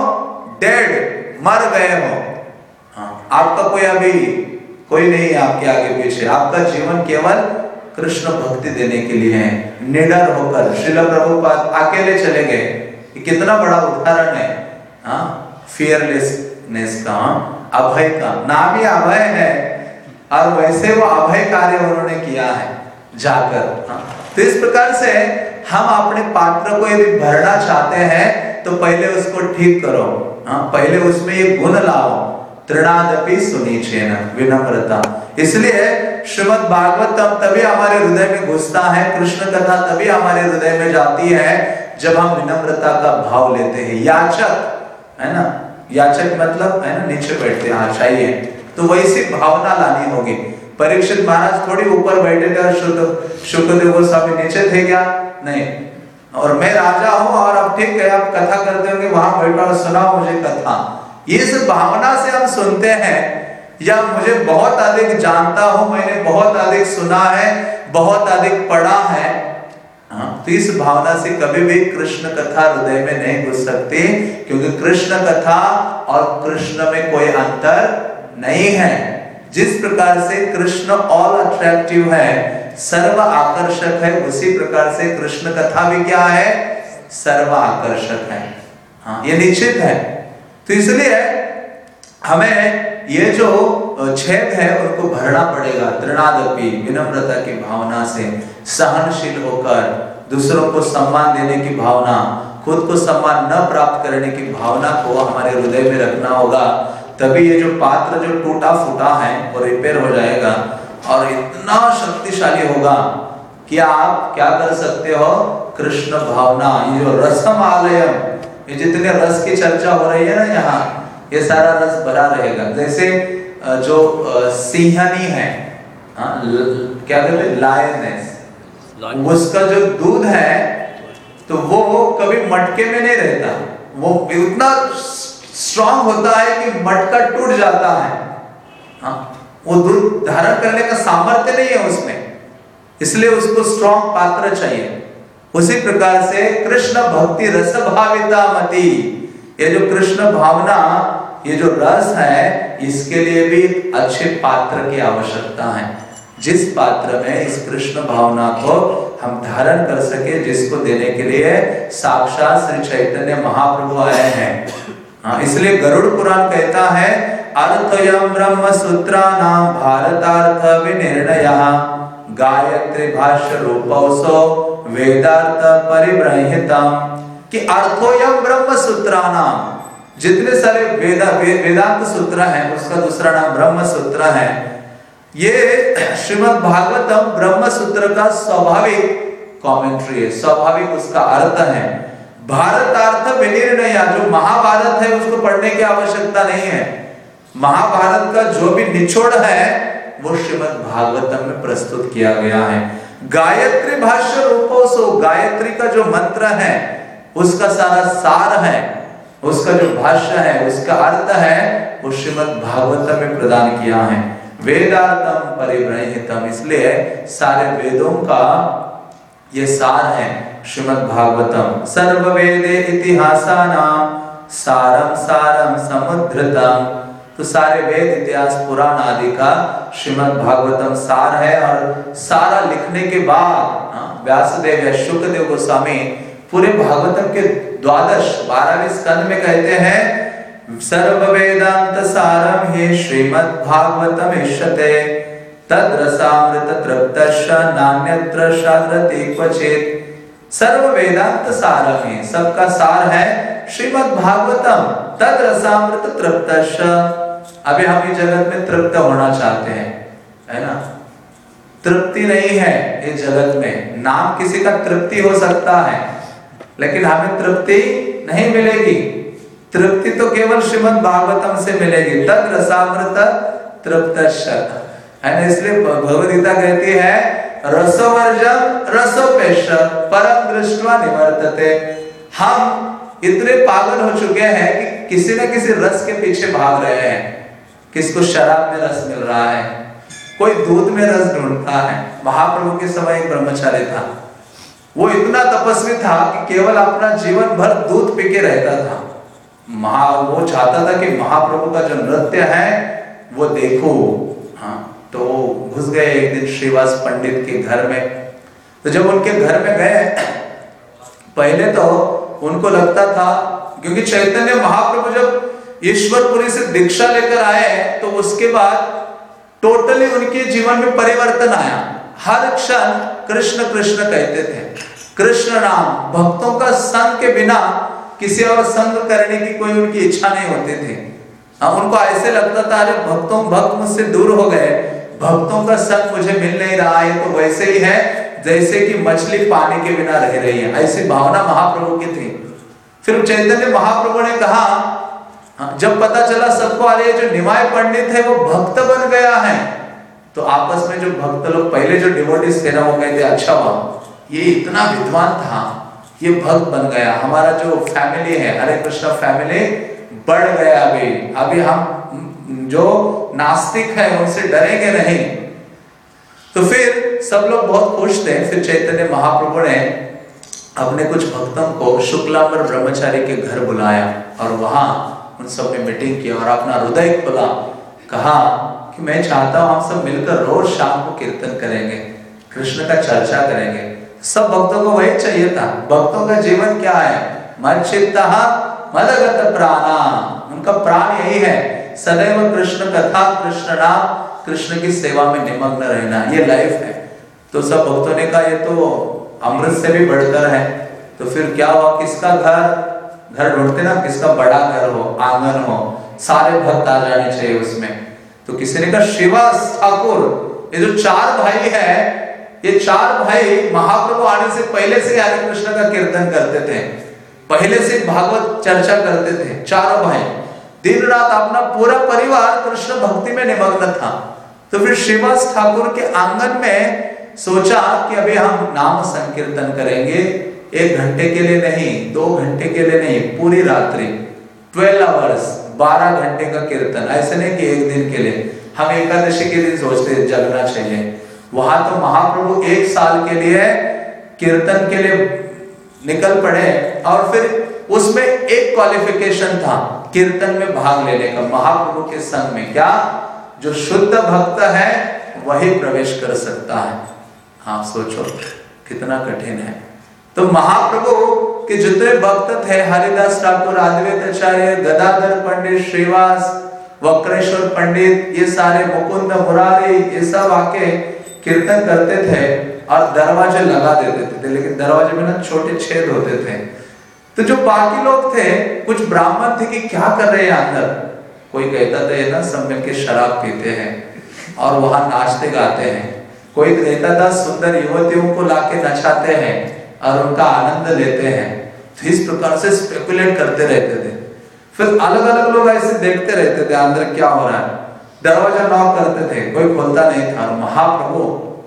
डेड, मर गए हो। हाँ, आपका कोई अभी कोई नहीं है आपके आगे पीछे, आपका जीवन केवल कृष्ण भक्ति देने के लिए है। निडर होकर श्रील प्रभुपाद अकेले चले गए, कितना बड़ा उदाहरण है। हाँ, फियरलेसनेस का, अभय का, नाम ही अभय है, और वैसे वो अभय कार्य उन्होंने किया है जाकर। हाँ, तो इस प्रकार से हम अपने पात्र को यदि भरना चाहते हैं तो पहले उसको ठीक करो, हाँ, पहले उसमें ये गुण लाओ, तृणादपि सुनीचेन, विनम्रता। इसलिए श्रीमद् भागवतम तभी हमारे हृदय में घुसता है, कृष्ण कथा तभी हमारे हृदय में जाती है जब हम विनम्रता का भाव लेते हैं। याचक है ना, याचक मतलब है ना नीचे बैठते हैं, हाँ चाहिए, तो वैसी भावना लानी होगी। परीक्षित महाराज थोड़ी ऊपर बैठे थे और शुक्रदेव गोस्वामी नीचे थे क्या? नहीं। और मैं राजा हूं और अब ठीक है आप कथा करते होंगे, वहां बैठा और सुनाओ मुझे कथा। इस भावना से हम सुनते हैं, या मुझे बहुत अधिक जानता हूं, मैंने बहुत अधिक सुना है, बहुत अधिक पढ़ा है, हाँ, तो इस भावना से कभी भी कृष्ण कथा हृदय में नहीं घुस सकती, क्योंकि कृष्ण कथा और कृष्ण में कोई अंतर नहीं है। जिस प्रकार से कृष्ण ऑल अट्रैक्टिव है, सर्व आकर्षक है, उसी प्रकार से कृष्ण कथा भी क्या है? सर्व आकर्षक है, हाँ, ये निश्चित है। तो इसलिए हमें ये जो छेद है उनको भरना पड़ेगा, तृणादपि, विनम्रता की भावना से, सहनशील होकर, दूसरों को सम्मान देने की भावना, खुद को सम्मान न प्राप्त करने की भावना को हमारे हृदय में रखना होगा। तभी ये जो पात्र जो टूटा फूटा है वो रिपेयर हो जाएगा और इतना शक्तिशाली होगा कि आप क्या कर सकते हो? कृष्ण भावना, ये जो रसमालयम, ये जितने रस की चर्चा हो रही है ना यहाँ, ये सारा रस भरा रहेगा। जैसे जो सिंहनी है, हाँ, क्या कहते हैं, लायनेस, उसका जो दूध है तो वो कभी मटके में नहीं रहता, वो इतना स्ट्रांग होता है कि मटका टूट जाता है, हाँ, वो दूध धारण करने का सामर्थ्य नहीं है उसमें, इसलिए उसको स्ट्रांग पात्र चाहिए। उसी प्रकार से कृष्ण भक्ति रस भाविता मति, ये जो कृष्ण भावना, ये जो रस है, इसके लिए भी अच्छे पात्र की आवश्यकता है। जिस पात्र में इस कृष्ण भावना को हम धारण कर सके, जिसको देने के लिए साक्षात श्री चैतन्य महाप्रभु आए हैं, हाँ, इसलिए गरुड़ पुराण कहता है अर्थयम ब्रह्म सूत्राणाम भारतार्थ विनिर्णयः गायत्री भाष्य रूपौसो वेदार्थ परिब्रह्यतम, कि अर्थोयम ब्रह्म सूत्राणाम, जितने सारे वेदा वे, वेदांत सूत्र हैं उसका दूसरा नाम ब्रह्म सूत्र है। ये श्रीमद् भागवतम ब्रह्म सूत्र का स्वाभाविक कमेंट्री है, स्वाभाविक उसका अर्थ है। भारतार्थ विनिर्णय, जो महाभारत है उसको पढ़ने की आवश्यकता नहीं है, महाभारत का जो भी निचोड़ है वो श्रीमद् भागवतम में प्रस्तुत किया गया है। गायत्री भाष्य रूपोसो, गायत्री का जो मंत्र है उसका सारा सार है, उसका जो भाष्य है, उसका अर्थ है, वो श्रीमद् भागवतम में प्रदान किया है। वेदार्थम परिब्रह्यतम, इसलिए सारे वेदों का ये सार है श्रीमद् भागवतम। सर्व वेदे इतिहासानां सारम सारम समुद्धृतम, तो सारे वेद, इतिहास, पुराण आदि का श्रीमद् भागवतम सार है। और सारा लिखने के बाद व्यासदेव या शुकदेव गोस्वामी पूरे भागवतम के द्वादश बारहवें स्कंद में कहते हैं सर्व वेदांत सारम ही श्रीमद् भागवतम इष्यते तद रसामृत तृप्तश्च नान्यत्र शास्त्रति क्वचित्। सर्व वेदांत सारम ही, सबका सार है श्रीमद् भागवतम, तद रसामृत तृप्तश्च। अभी हम इस जगत में तृप्त होना चाहते हैं, है ना, तृप्ति नहीं है इस जगत में। नाम किसी का तृप्ति हो सकता है, लेकिन हमें तृप्ति नहीं मिलेगी। तृप्ति तो केवल श्रीमद् भागवतम से मिलेगी, तद रसामृत तृप्तश्च, है ना। इसलिए भगवद गीता कहती है रसोवर्जम रसोपेश परम दृष्ट्वा निवर्तते। हम इतने पागल हो चुके हैं कि किसी न किसी रस के पीछे भाग रहे हैं। किसको शराब में रस मिल रहा है, कोई दूध में रस ढूंढता है। महाप्रभु के समय एक ब्रह्मचारी था, वो इतना तपस्वी था कि केवल अपना जीवन भर दूध पी के रहता था। महा वो चाहता था कि महाप्रभु का जो नृत्य है वो देखो, हाँ, तो घुस गए एक दिन श्रीवास पंडित के घर में। तो जब उनके घर में गए, पहले तो उनको लगता था, क्योंकि चैतन्य महाप्रभु जब ईश्वरपुरी से दीक्षा लेकर आए तो उसके बाद टोटली उनके जीवन में परिवर्तन आया। हर क्षण कृष्ण कृष्ण कहते थे। कृष्ण नाम, भक्तों का संग के बिना किसी और संग करने की कोई उनकी इच्छा नहीं होती थी। अब उनको ऐसे लगता था अरे भक्तों भक्त मुझसे दूर हो गए, भक्तों का संग मुझे मिल नहीं रहा है, तो वैसे ही है जैसे कि मछली पानी के बिना रह रही है, ऐसी भावना महाप्रभु की थी। फिर चैतन्य महाप्रभु ने कहा, जब पता चला सबको अरे जो निमाय पंडित है वो भक्त बन गया है, तो आपस में जो भक्त लोग पहले जो डिवोटीज थे ना वो कहते अच्छा वाह ये इतना विद्वान था, ये भक्त बन गया, हमारा जो फैमिली है हरे कृष्ण फैमिली बढ़ गया, अभी अभी हम जो नास्तिक है उनसे डरेंगे नहीं। तो फिर सब लोग बहुत खुश थे। फिर चैतन्य महाप्रभु ने अपने कुछ भक्तों को शुक्लांबर ब्रह्मचारी के घर बुलाया और वहां उन सब ने मीटिंग की और अपना हृदय खोला, कहा कि मैं चाहता हूं हम सब मिलकर रोज शाम को कीर्तन करेंगे, कृष्ण का चर्चा करेंगे। सब भक्तों को वही चाहिए था। भक्तों का जीवन क्या है? मच्चित्तः मदगत प्राणा, उनका प्राण यही है, सदैव कृष्ण कथा, कृष्ण नाम, कृष्ण की सेवा में निमग्न रहना, ये लाइफ है। तो सब भक्तों ने कहा ये तो अमृत से भी बढ़कर है। तो फिर क्या हुआ, किसका घर घर ढूंढते ना, किसका बड़ा घर हो, आंगन हो, सारे भक्त आ जाने चाहिए उसमें। तो किसी ने कहा श्रीवास ठाकुर, ये जो चार भाई है, ये चार भाई महाप्रभु आने से पहले से हरे कृष्ण का कीर्तन करते थे, पहले से भागवत चर्चा करते थे। चारों भाई दिन रात अपना पूरा परिवार कृष्ण भक्ति में निमग्न था। तो फिर श्रीवास ठाकुर के आंगन में सोचा कि अभी हम नाम संकीर्तन करेंगे, एक घंटे के लिए नहीं, दो घंटे के लिए नहीं, पूरी रात्रि ट्वेल्व आवर्स, बारह घंटे का कीर्तन। ऐसे नहीं कि एक दिन के लिए, हम एकादशी के दिन सोचते हैं जगना चाहिए, वहां तो महाप्रभु एक साल के लिए कीर्तन के लिए निकल पड़े। और फिर उसमें एक क्वालिफिकेशन था कीर्तन में भाग लेने का महाप्रभु के संग में, क्या? जो शुद्ध भक्त है वही प्रवेश कर सकता है। हाँ सोचो कितना कठिन है। तो महाप्रभु के जितने भक्त थे, हरिदास ठाकुर, अद्वैत आचार्य, गदाधर पंडित, श्रीवास, वक्रेश्वर पंडित, ये सारे मुकुंद मुरारी, ये सब आके कीर्तन करते थे और दरवाजे लगा देते थे, लेकिन दरवाजे में ना छोटे छेद होते थे। तो जो बाकी लोग थे, कुछ ब्राह्मण थे कि क्या कर रहे हैं अंदर, कोई कहता था ये ना सब मिलके शराब पीते हैं और वहां नाचते गाते हैं, कोई कहता था सुंदर युवतियों को लाके नचाते हैं और उनका आनंद लेते हैं। तो इस प्रकार से स्पेकुलेट करते रहते थे। फिर अलग अलग लोग ऐसे देखते रहते थे अंदर क्या हो रहा है, दरवाजा नॉक करते थे, कोई खोलता नहीं था। महाप्रभु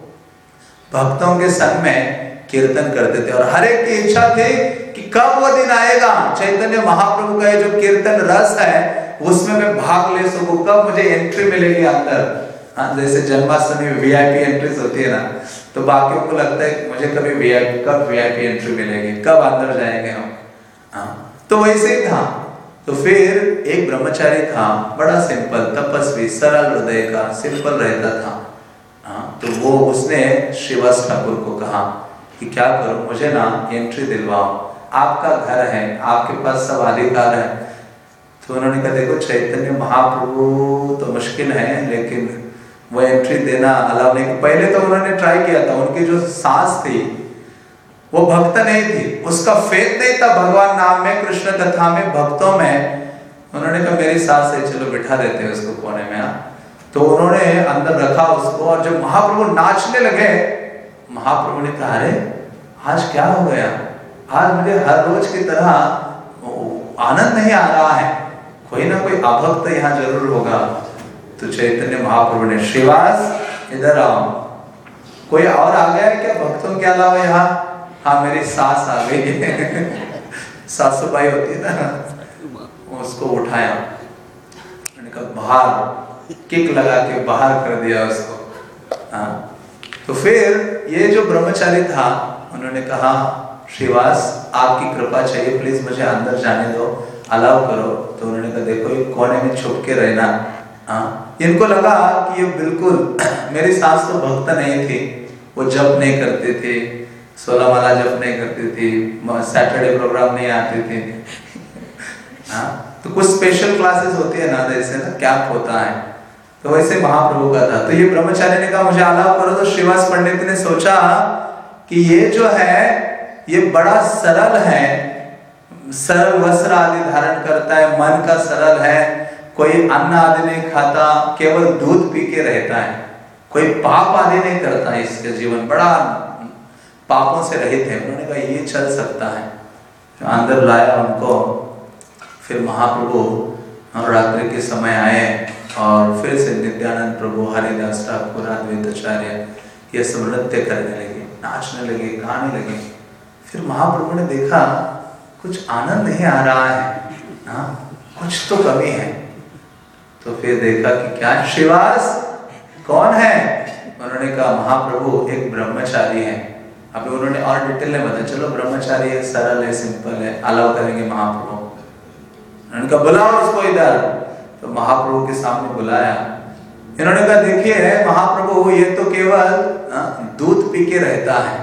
भक्तों के संग में कीर्तन करते थे और हर एक की इच्छा थी कि कब वो दिन आएगा चैतन्य महाप्रभु का जो कीर्तन रस है उसमें मैं भाग ले सकूं, कब मुझे एंट्री मिलेगी अंदर। हाँ, जैसे जन्माष्टमी में वीआईपी एंट्रीज होती है ना, तो बाकियों को लगता है कि मुझे कभी वीआईपी कब वीआईपी एंट्री मिलेगी, कब अंदर जाएंगे हम। हाँ, तो वैसे ही था। तो फिर एक ब्रह्मचारी था, बड़ा सिंपल, तपस्वी, सरल हृदय का, सिंपल रहता था। हाँ, तो वो उसने श्रीवास ठाकुर को कहा कि क्या करो, मुझे ना एंट्री दिलवाओ, आपका घर है, आपके पास सब अधिकार है। तो उन्होंने कहा देखो चैतन्य महाप्रभु तो मुश्किल है, लेकिन वो एंट्री देना अलाउ नहीं। पहले तो उन्होंने ट्राई किया था, उनकी जो सास थी वो भक्त नहीं थी, उसका फेथ नहीं था भगवान नाम में, कृष्ण कथा में, भक्तों में। उन्होंने कहा मेरी सास है, चलो बिठा देते हैं उसको कोने में। तो उन्होंने अंदर रखा उसको, और जब महाप्रभु नाचने लगे, महाप्रभु ने कहा अरे आज क्या हो गया, आज मुझे हर रोज की तरह आनंद नहीं आ रहा है, कोई ना कोई अभक्त यहाँ जरूर होगा। तो चैतन्य महाप्रभु ने श्रीवास इधर आओ, कोई और आ गया क्या भक्तों के अलावा यहाँ? हाँ मेरी सास आ गई सासुबाई होती है ना, उसको उठाया, मैंने कहा बाहर, किक लगा के बाहर कर दिया उसको। हाँ, तो फिर ये जो ब्रह्मचारी था उन्होंने कहा श्रीवास आपकी कृपा चाहिए, प्लीज मुझे अंदर जाने दो, अलाउ करो। तो उन्होंने कहा देखो एक कोने में छुप के रहना। हाँ, इनको लगा कि ये बिल्कुल मेरी सास तो भक्त नहीं थी, वो जप नहीं करती थी, सोलह माला जप नहीं करती थी, सैटरडे प्रोग्राम नहीं आती थी। हाँ, तो कुछ स्पेशल क्लासेस होती है ना, जैसे ना कैंप होता है, तो वैसे महाप्रभु का था। तो ये ब्रह्मचारी ने कहा मुझे आलाप करो, तो श्रीवास पंडित ने सोचा कि ये जो है ये बड़ा सरल है, सरल वस्त्र आदि धारण करता है, मन का सरल है, कोई अन्न आदि नहीं खाता, केवल दूध पी के रहता है, कोई पाप आदि नहीं करता है, इसका जीवन बड़ा पापों से रहित है। उन्होंने कहा ये चल सकता है। तो अंदर लाया उनको। फिर महाप्रभु रात्रि के समय आए और फिर से नित्यानंद प्रभु, हरिदास ठाकुर, अद्वैताचार्य ये सब नृत्य करने लगे, नाचने लगे, गाने लगे। फिर महाप्रभु ने देखा कुछ आनंद नहीं आ रहा है, हाँ कुछ तो कमी है। तो फिर देखा कि क्या श्रीवास कौन है? उन्होंने कहा महाप्रभु एक ब्रह्मचारी है। अभी उन्होंने और डिटेल में बताया, चलो ब्रह्मचारी है, सरल है, सिंपल है, अलाउ करेंगे महाप्रभु। उन्होंने कहा बुलाओ उसको इधर। तो महाप्रभु के सामने बुलाया। इन्होंने कहा देखिए महाप्रभु ये तो केवल दूध पी के रहता है,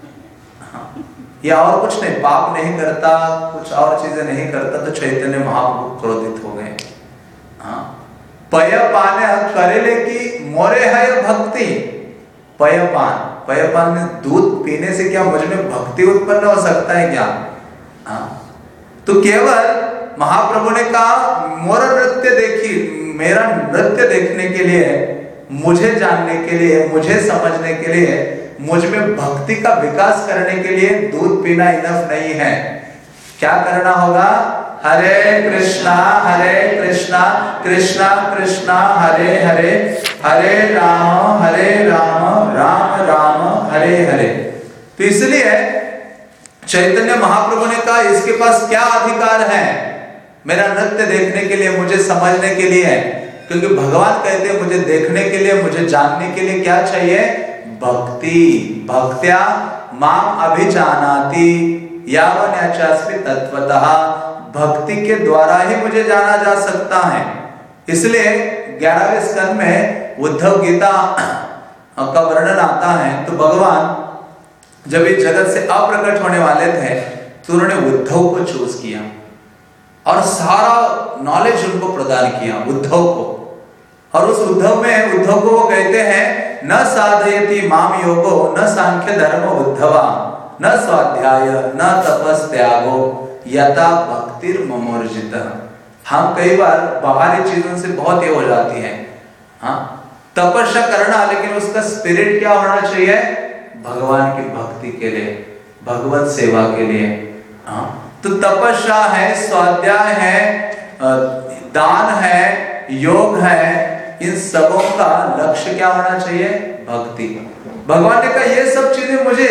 या और कुछ नहीं, पाप नहीं करता, कुछ और चीजें नहीं करता। तो चैतन्य महाप्रभु क्रोधित हो गए। हाँ पयपान करेले की मोरे है भक्ति। पयपान, पयपान में दूध पीने से क्या मुझ में भक्ति उत्पन्न हो सकता है क्या? हाँ तो केवल महाप्रभु ने कहा मोरा नृत्य देखी, मेरा नृत्य देखने के लिए, मुझे जानने के लिए, मुझे समझने के लिए, मुझ में भक्ति का विकास करने के लिए दूध पीना इनफ नहीं है। क्या करना होगा? हरे कृष्णा हरे कृष्णा कृष्णा कृष्णा हरे हरे, हरे राम हरे राम राम राम हरे हरे। तो इसलिए चैतन्य महाप्रभु ने कहा इसके पास क्या अधिकार है मेरा नृत्य देखने के लिए, मुझे समझने के लिए? क्योंकि भगवान कहते हैं मुझे देखने के लिए, मुझे जानने के लिए क्या चाहिए? भक्ति। भक्त्या माम अभिजानाति यावन्याचास्मि तत्वतः। भक्ति के द्वारा ही मुझे जाना जा सकता है। इसलिए ग्यारहवें स्कंद में उद्धव गीता का वर्णन आता है। तो भगवान जब इस जगत से अप्रकट होने वाले थे तो उन्होंने उद्धव को चूज किया और सारा नॉलेज उनको प्रदान किया, उद्धव को। और उस उद्धव में उद्धव को वो कहते हैं न साधयति माम योगो न सांख्य धर्म उद्धवा न स्वाध्याय न तपस त्यागो यथा भक्तिर ममोर्जित। हम कई बार बाहरी चीजों से बहुत ये हो जाती है, हाँ तपस्या करना, लेकिन उसका स्पिरिट क्या होना चाहिए? भगवान की भक्ति के लिए, भगवत सेवा के लिए। हाँ तो तपस्या है, स्वाध्याय है, दान है, योग है, इन सबों का लक्ष्य क्या होना चाहिए? भक्ति। भगवान ने कहा ये सब चीजें मुझे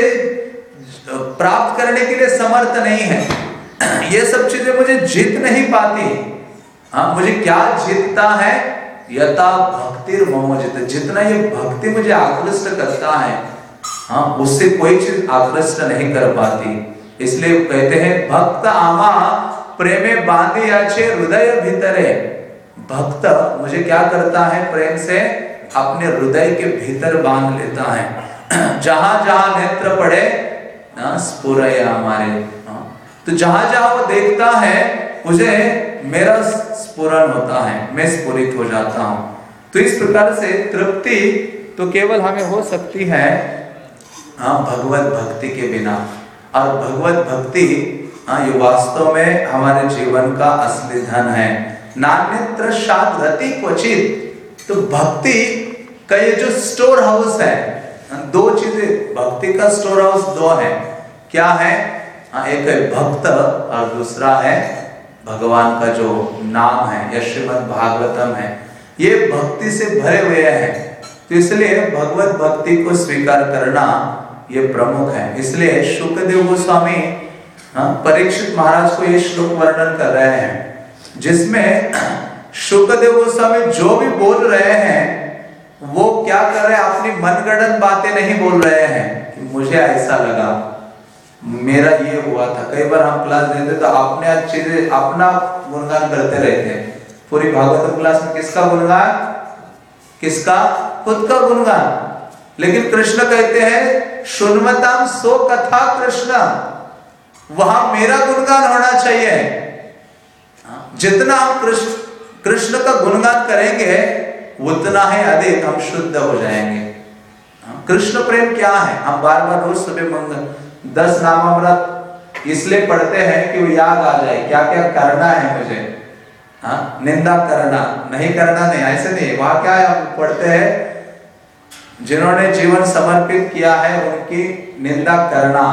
प्राप्त करने के लिए समर्थ नहीं है, ये सब चीजें मुझे जीत नहीं पाती। हाँ मुझे क्या जीतता है? यथा भक्तिर ममोजित। जितना ये भक्ति मुझे आकृष्ट करता है, हाँ उससे कोई चीज आकृष्ट नहीं कर पाती। इसलिए कहते हैं भक्त आमा प्रेमे बांधे आछे हृदय भीतरे। भक्त मुझे क्या करता है? प्रेम से अपने हृदय के भीतर बांध लेता है। जहां जहां नेत्र पड़े स्फुरया हमारे, तो जहां जहां वो देखता है मुझे मेरा स्फुरन होता है, मैं स्फुरित हो जाता हूं। तो इस प्रकार से तृप्ति तो केवल हमें हो सकती है हाँ भगवत भक्ति के बिना। और भगवत भक्ति हाँ ये वास्तव में हमारे जीवन का असली धन है। नान्यत्र शाद्रति क्वचित। तो भक्ति का ये जो स्टोर हाउस है, दो चीजें भक्ति का स्टोर हाउस दो है। क्या है? हाँ एक है भक्त और दूसरा है भगवान का जो नाम है या श्रीमद् भागवतम है, ये भक्ति से भरे हुए हैं। तो इसलिए भगवत भक्ति को स्वीकार करना ये प्रमुख है। इसलिए शुकदेव गोस्वामी परीक्षित महाराज को ये श्लोक वर्णन कर रहे हैं, जिसमें शुकदेव गोस्वामी जो भी बोल रहे हैं वो क्या कर रहे हैं? अपनी मनगढ़ंत बातें नहीं बोल रहे हैं कि मुझे ऐसा लगा, मेरा ये हुआ था। कई बार हम क्लास देते तो अपने चीजें अपना गुणगान करते रहते हैं। पूरी भागवत क्लास में किसका गुणगान? किसका? खुद का गुणगान। लेकिन कृष्ण कहते हैं शुन्वताम सो कथा कृष्ण, वहां मेरा गुणगान होना चाहिए। जितना हम कृष्ण कृष्ण का गुणगान करेंगे उतना ही अधिक हम शुद्ध हो जाएंगे। कृष्ण प्रेम क्या है? हम बार बार रोज सुबह मंगल दस नामामृत इसलिए पढ़ते हैं कि वो याद आ जाए क्या क्या करना है मुझे। हाँ, निंदा करना नहीं करना नहीं, ऐसे नहीं। वहां क्या है, हम पढ़ते हैं जिन्होंने जीवन समर्पित किया है उनकी निंदा करना।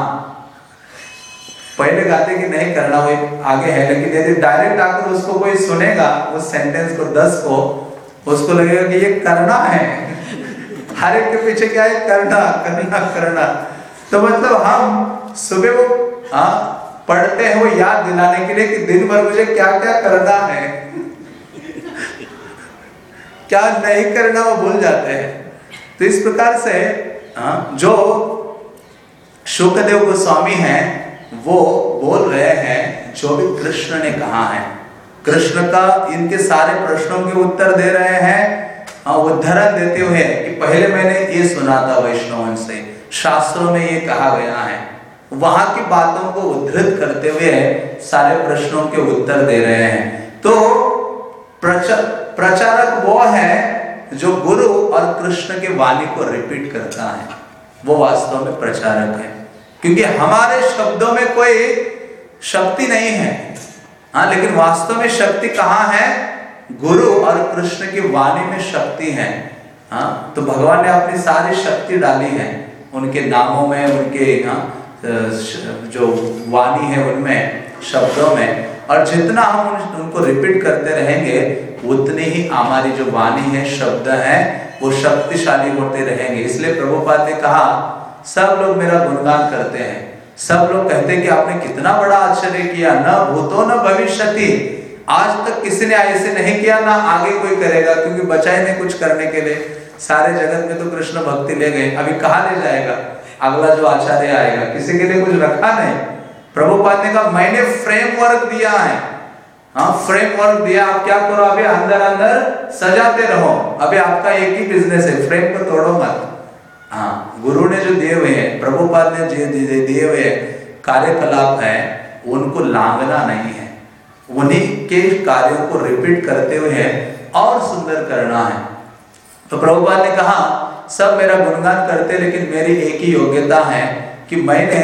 पहले गाते कि नहीं करना, वो आगे है, लेकिन यदि डायरेक्ट आकर उसको कोई सुनेगा उस सेंटेंस को दस को, उसको लगेगा कि ये करना है। हर एक के पीछे क्या है, करना करना करना। तो मतलब हम सुबह वो हाँ पढ़ते हैं वो याद दिलाने के लिए कि दिन भर मुझे क्या क्या करना है, क्या नहीं करना वो भूल जाते हैं। तो इस प्रकार से हाँ जो शुकदेव गोस्वामी हैं वो बोल रहे हैं जो भी कृष्ण ने कहा है, कृष्ण का इनके सारे प्रश्नों के उत्तर दे रहे हैं, उदाहरण देते हुए कि पहले मैंने ये सुना था वैष्णवन से, शास्त्रों में ये कहा गया है, वहां की बातों को उद्धृत करते हुए सारे प्रश्नों के उत्तर दे रहे हैं। तो प्रचार प्रचारक वो है जो गुरु और कृष्ण के वाणी को रिपीट करता है, वो वास्तव में प्रचारक है। क्योंकि हमारे शब्दों में कोई शक्ति नहीं है, हाँ, लेकिन वास्तव में शक्ति कहाँ है? गुरु और कृष्ण की वाणी में शक्ति है। हाँ, तो भगवान ने अपनी सारी शक्ति डाली है उनके नामों में, उनके हाँ जो वाणी है उनमें, शब्दों में। और जितना हम उनको रिपीट करते रहेंगे उतनी ही हमारी जो वाणी है, शब्द है, वो शक्तिशाली होते रहेंगे। इसलिए प्रभुपाद ने कहा सब लोग मेरा गुणगान करते हैं, सब लोग कहते हैं कि आपने कितना बड़ा आश्चर्य किया, न भूतो न भविष्यति, आज तक किसी ने ऐसे नहीं किया, ना आगे कोई करेगा। क्योंकि बचा ही नहीं कुछ करने के लिए, सारे जगत में तो कृष्ण भक्ति ले गए, अभी कहाँ ले जाएगा अगला जो आचार्य आएगा? किसी के लिए कुछ रखा नहीं। प्रभुपाद ने कहा मैंने फ्रेमवर्क दिया है, हाँ फ्रेमवर्क दिया, आप क्या करो अभी अंदर अंदर सजाते रहो, अभी आपका एक ही बिजनेस है, फ्रेम को तोड़ो मत। हाँ, गुरु ने जो दिए हुए हैं, प्रभुपाद ने जो दिए हुए कार्यकलाप है उनको लांघना नहीं है, उन्हीं के कार्यों को रिपीट करते हुए और सुंदर करना है। तो प्रभुपाद ने कहा सब मेरा गुणगान करते, लेकिन मेरी एक ही योग्यता है कि मैंने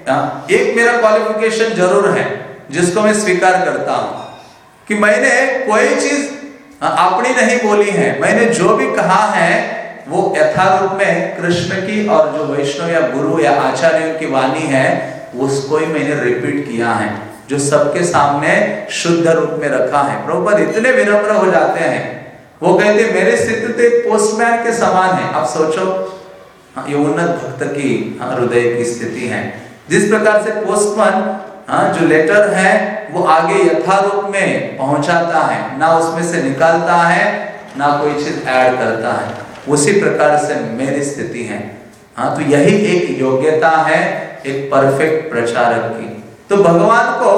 एक मेरा क्वालिफिकेशन जरूर है जिसको मैं स्वीकार करता हूं कि मैंने कोई चीज अपनी नहीं बोली है, मैंने जो भी कहा है वो यथारूप में कृष्ण की और जो वैष्णव या गुरु या आचार्यों की वाणी है उसको ही मैंने रिपीट किया है, जो सबके सामने शुद्ध रूप में रखा है। प्रभुपाद इतने विनम्र हो जाते हैं, वो कहते मेरे स्थिति तो एक पोस्टमैन के समान है। अब सोचो ये उन्नत भक्त की हृदय की स्थिति है। जिस प्रकार से पोस्टमैन हाँ जो लेटर है वो आगे यथारूप में पहुंचाता है, ना उसमें से निकालता है ना कोई चीज ऐड करता है, उसी प्रकार से मेरी स्थिति है। हाँ, तो यही एक योग्यता है एक परफेक्ट प्रचारक की। तो भगवान को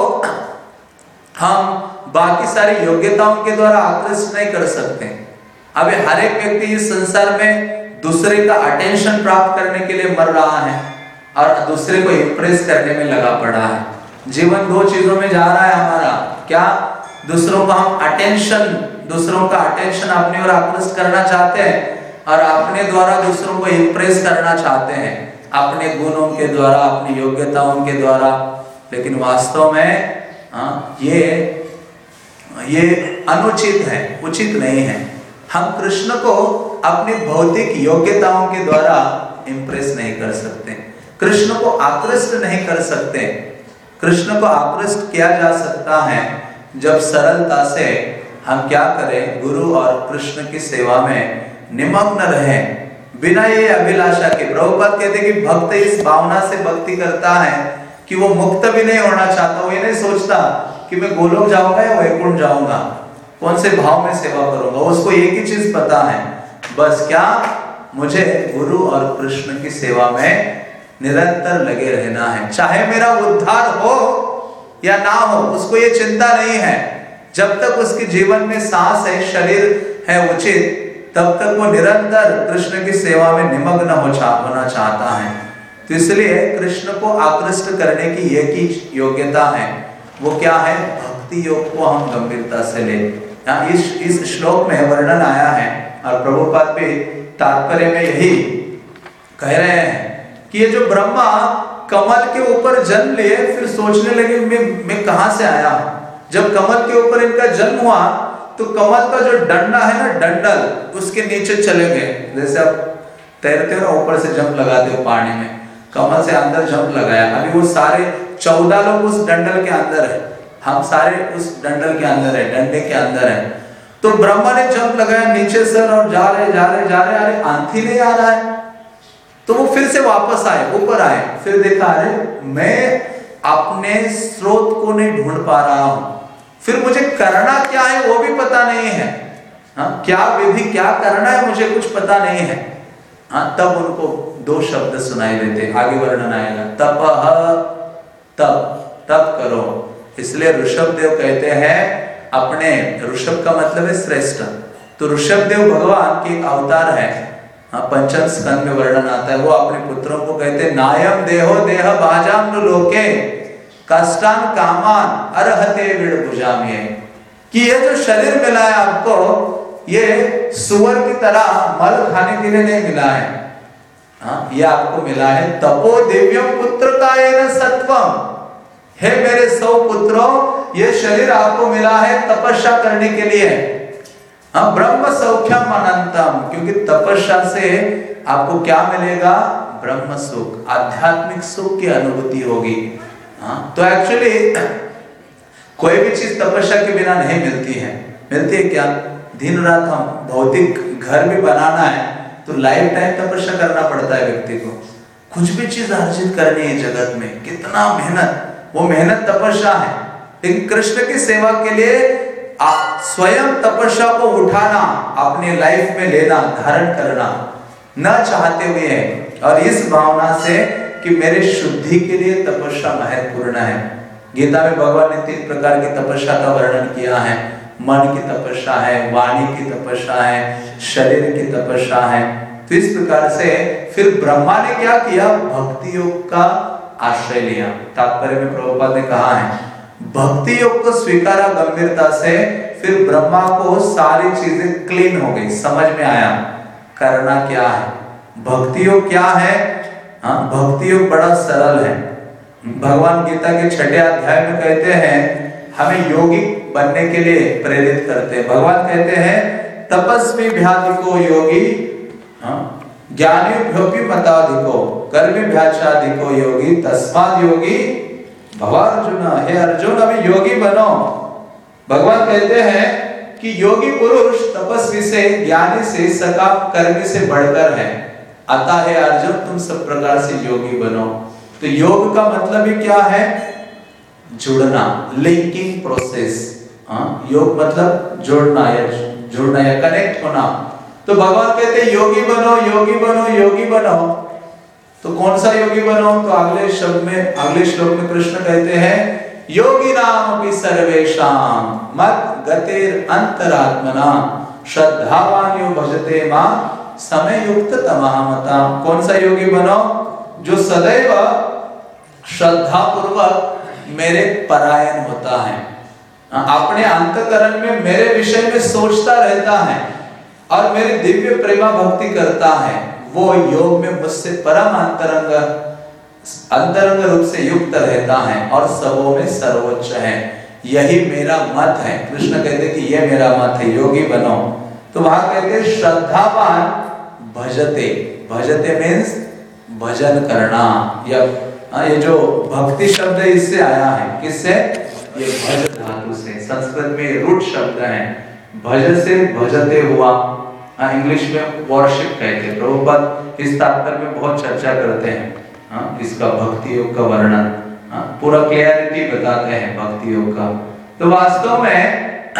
हम बाकी सारी योग्यताओं के द्वारा आकृष्ट नहीं कर सकते। अभी हर एक व्यक्ति इस संसार में दूसरे का अटेंशन प्राप्त करने के लिए मर रहा है और दूसरे को इंप्रेस करने में लगा पड़ा है। जीवन दो चीजों में जा रहा है हमारा, क्या? दूसरों को हम अटेंशन, दूसरों का अटेंशन अपनी ओर आकृष्ट करना चाहते हैं और अपने द्वारा दूसरों को इंप्रेस करना चाहते हैं अपने गुणों के द्वारा, अपनी योग्यताओं के द्वारा। लेकिन वास्तव में हाँ, ये ये अनुचित है, उचित नहीं है। हम कृष्ण को अपनी भौतिक योग्यताओं के द्वारा इंप्रेस नहीं कर सकते, कृष्ण को आकृष्ट नहीं कर सकते। कृष्ण को आकृष्ट किया जा सकता है जब सरलता से हम क्या करें, गुरु और कृष्ण की सेवा में निमग्न रहें बिना ये अभिलाषा के। प्रभुपाद कहते हैं कि भक्त इस भावना से भक्ति करता है कि वो मुक्त भी नहीं होना चाहता, वो ये नहीं सोचता कि मैं गोलोक जाऊंगा या वैकुंठ जाऊंगा, कौन से भाव में सेवा करूंगा। उसको एक ही चीज पता है, बस क्या, मुझे गुरु और कृष्ण की सेवा में निरंतर लगे रहना है, चाहे मेरा उद्धार हो या ना हो, उसको ये चिंता नहीं है। जब तक उसके जीवन में सांस है, शरीर है उचित, तब तक वो निरंतर कृष्ण की सेवा में निमग्न हो चा, होना चाहता है। तो इसलिए कृष्ण को आकृष्ट करने की एक ही योग्यता है, वो क्या है? भक्ति योग को हम गंभीरता से ले। इस इस श्लोक में वर्णन आया है और प्रभुपाद भी तात्पर्य में यही कह रहे हैं कि ये जो ब्रह्मा कमल के ऊपर जन्म लिए, फिर सोचने लगे मैं मैं कहां से आया। जब कमल के ऊपर इनका जन्म हुआ तो कमल का जो डंडा है ना, डंडल, उसके नीचे चले गए। जैसे आप तैरते हो ना, ऊपर से जंप लगाते हो पानी में, कमल से अंदर जंप लगाया। अभी वो सारे चौदह लोग उस डंडल के अंदर है, हम सारे उस डंडल के अंदर है, डंडे के अंदर है। तो ब्रह्मा ने जंप लगाया नीचे सर, और जा रहे जा रहे जा रहे, अरे आंधी नहीं आ रहा है। तो वो फिर से वापस आए, ऊपर आए, फिर देखा अरे मैं अपने स्रोत को नहीं ढूंढ पा रहा हूं, फिर मुझे करना क्या है वो भी पता नहीं है। हाँ, क्या विधि क्या करना है मुझे कुछ पता नहीं है। हाँ, तब उनको दो शब्द सुनाई देते, आगे वर्णन आएगा, तपह, तप, तप करो। इसलिए ऋषभ देव कहते हैं अपने, ऋषभ का मतलब है श्रेष्ठ, तो ऋषभ देव भगवान के एक अवतार है। हाँ, पंचम स्कंद में वर्णन आता है, वो अपने पुत्रों को कहते हैं नायम देहो देह बाजाम नु लोके कष्टान कामान अरहते विड़ भुजाम्ये, कि ये जो शरीर मिला है आपको, ये सुअर की तरह मल खाने के लिए नहीं मिला है। हाँ, ये आपको मिला है तपो दिव्यम पुत्र का एन सत्वम, हे मेरे सौ पुत्रों, ये शरीर आपको मिला है तपस्या करने के लिए। हाँ, ब्रह्म सौख्यम अनंतम, क्योंकि तपस्या से आपको क्या मिलेगा, ब्रह्म सुख, आध्यात्मिक सुख की अनुभूति होगी। हाँ, तो एक्चुअली कोई भी चीज तपस्या के बिना नहीं मिलती है। मिलती है क्या, दिन रात हम भौतिक घर भी बनाना है तो लाइफ टाइम तपस्या करना पड़ता है व्यक्ति को। कुछ भी चीज अर्जित करनी है जगत में, कितना मेहनत, वो मेहनत तपस्या है। लेकिन कृष्ण की सेवा के लिए आप स्वयं तपस्या को उठाना, अपने लाइफ में लेना, धारण करना न चाहते हुए है, और इस भावना से कि मेरे शुद्धि के लिए तपस्या महत्वपूर्ण है। गीता में भगवान ने तीन प्रकार की तपस्या का वर्णन किया है, मन की तपस्या है, वाणी की तपस्या है, शरीर की तपस्या है। तो इस प्रकार से फिर ब्रह्मा ने क्या किया, भक्ति योग का आश्रय लिया। तात्पर्य में प्रभुपाद ने कहा है भक्ति योग को स्वीकारा गंभीरता से, फिर ब्रह्मा को सारी चीजें क्लीन हो गई, समझ में आया करना क्या है, भक्ति योग क्या है। हाँ, भक्ति योग बड़ा सरल है। भगवान गीता के छठे अध्याय में कहते हैं हमें योगी बनने के लिए प्रेरित करते हैं। भगवान कहते हैं तपस्वी भ्याधिको योगी, ज्ञानी भ्योपि मताधिको, कर्मी भ्याचाधिको योगी, तस्माद् योगी भव अर्जुन, हे अर्जुन अभी योगी बनो। भगवान कहते हैं कि योगी पुरुष तपस्वी से, ज्ञानी से, सकाम कर्मी से बढ़कर है। अतः हे अर्जुन तुम सब प्रकार से योगी बनो। तो योग का मतलब ही क्या है, जुड़ना, लिंकिंग प्रोसेस। हाँ, योग मतलब जोड़ना या जुड़ना या कनेक्ट होना। तो भगवान कहते हैं योगी बनो, योगी बनो, योगी बनो। तो कौन सा योगी बनो, तो अगले शब्द में, अगले श्लोक में कृष्ण कहते हैं योगी नाम अपि सर्वेषां मत गतिर अंतरात्मना श्रद्धावान्यो भजते मां समय युक्त तमहमता। कौन सा योगी बनो, जो सदैव श्रद्धा पूर्वक मेरे परायण होता है, अपने अंतःकरण में मेरे विषय में सोचता रहता है और मेरी दिव्य प्रेमा भक्ति करता है। वो योग में मुझसे परम अंतरंग अंतरंग रूप से युक्त रहता है और सबों में सर्वोच्च है। यही मेरा मत है। कृष्ण कहते कि ये मेरा मत है, योगी बनो। तो वहां कहते श्रद्धावान भजते, भजते मीन्स भजन करना, या ये जो भक्ति शब्द है इससे आया है, किससे, ये भज धातु से, संस्कृत में रूट शब्द है। भज से भजते हुआ, इंग्लिश में वर्शिप कहते हैं। प्रभुपाद इस तात्पर्य में बहुत चर्चा करते हैं। हाँ, इसका भक्ति योग का वर्णन, हाँ, पूरा क्लियरिटी बताते हैं भक्ति योग का। तो वास्तव में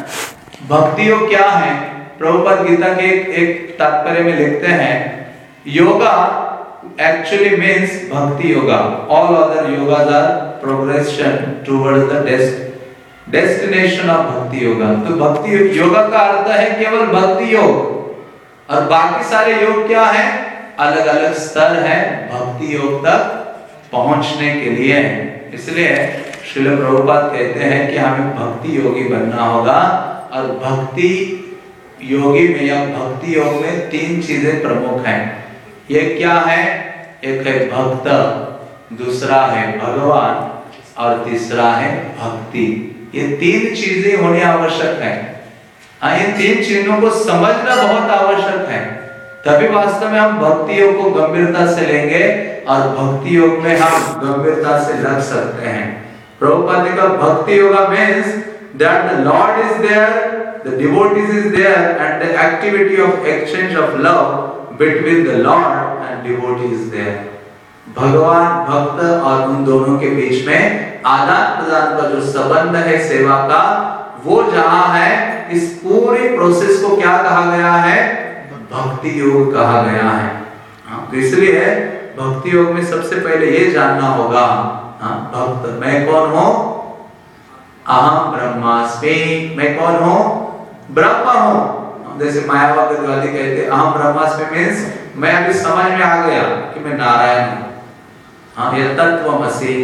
भक्ति योग क्या है, प्रभुपाद गीता के एक, एक तात्पर्य में लिखते हैं yoga actually means bhakti yoga. All other yogas are progression towards the dest destination of bhakti yoga. तो भक्ति योगा का अर्थ है केवल भक्ति योग, और बाकी सारे योग क्या है, अलग अलग स्तर है भक्ति योग तक पहुंचने के लिए। इसलिए श्रील प्रभुपाद कहते हैं कि हमें भक्ति योगी बनना होगा, और भक्ति योगी में या भक्ति योग में तीन चीजें प्रमुख हैं। ये क्या है? एक है भक्त, दूसरा है भगवान और तीसरा है भक्ति। ये तीन चीजें होनी आवश्यक है। हाँ, ये तीन चीजों को समझना बहुत आवश्यक है, तभी वास्तव में हम भक्ति योग को गंभीरता से लेंगे और भक्ति योग में हम गंभीरता से लग सकते हैं। प्रभुपाद ने कहा भक्ति yoga means that the Lord is there, the devotees is there, and the activity of exchange of love between the Lord and devotee is there. भगवान भक्त और उन दोनों के बीच में आदान प्रदान का जो संबंध है सेवा का, वो जहां है, इस पूरी प्रोसेस को क्या कहा गया है? भक्ति योग कहा गया है। तो इसलिए भक्ति योग में सबसे पहले ये जानना होगा, हाँ, भक्त मैं कौन हूं? अहम ब्रह्मास्मि, मैं कौन हूं? ब्रह्म हूं। जैसे मायावादी कहते अहम ब्रह्मास्मि मीन्स मैं अभी समझ में आ गया कि मैं नारायण हूं। हाँ, ये तत्वमसि,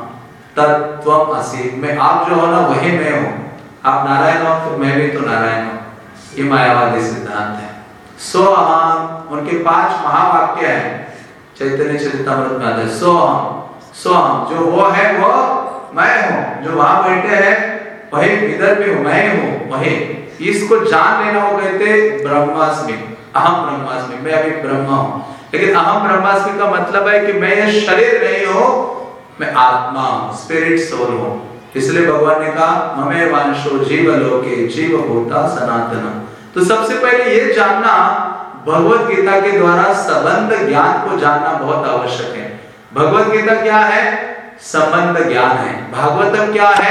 तत्वमसि, मैं आप जो हो ना वही मैं हूं। आप नारायण हो तो मैं भी तो नारायण हूं। ये मायावादी सिद्धांत है। सो अहम, उनके पांच महावाक्य हैं चैतन्य चरितामृत में आता है। सो अहम, सो अहम, जो वो है वो मैं हूं, जो वहां बैठे हैं वही इधर भी हूं, मैं हूं वही। इसको जान लेना, वो कहते ब्रह्मास्मि, अहम ब्रह्मास्मि, मैं अभी ब्रह्मा हूं। लेकिन अहम ब्रह्मास्मि का मतलब है कि मैं ये शरीर नहीं हूं, मैं आत्मा हूं, स्पिरिट सोल हूं। इसलिए भगवान ने कहा ममे वांशो जीवलोके जीवभूता सनातनम। तो सबसे पहले ये जानना, भगवत गीता के द्वारा संबंध ज्ञान को जानना बहुत आवश्यक है। भगवत गीता क्या है? संबंध ज्ञान है। भागवतम क्या है?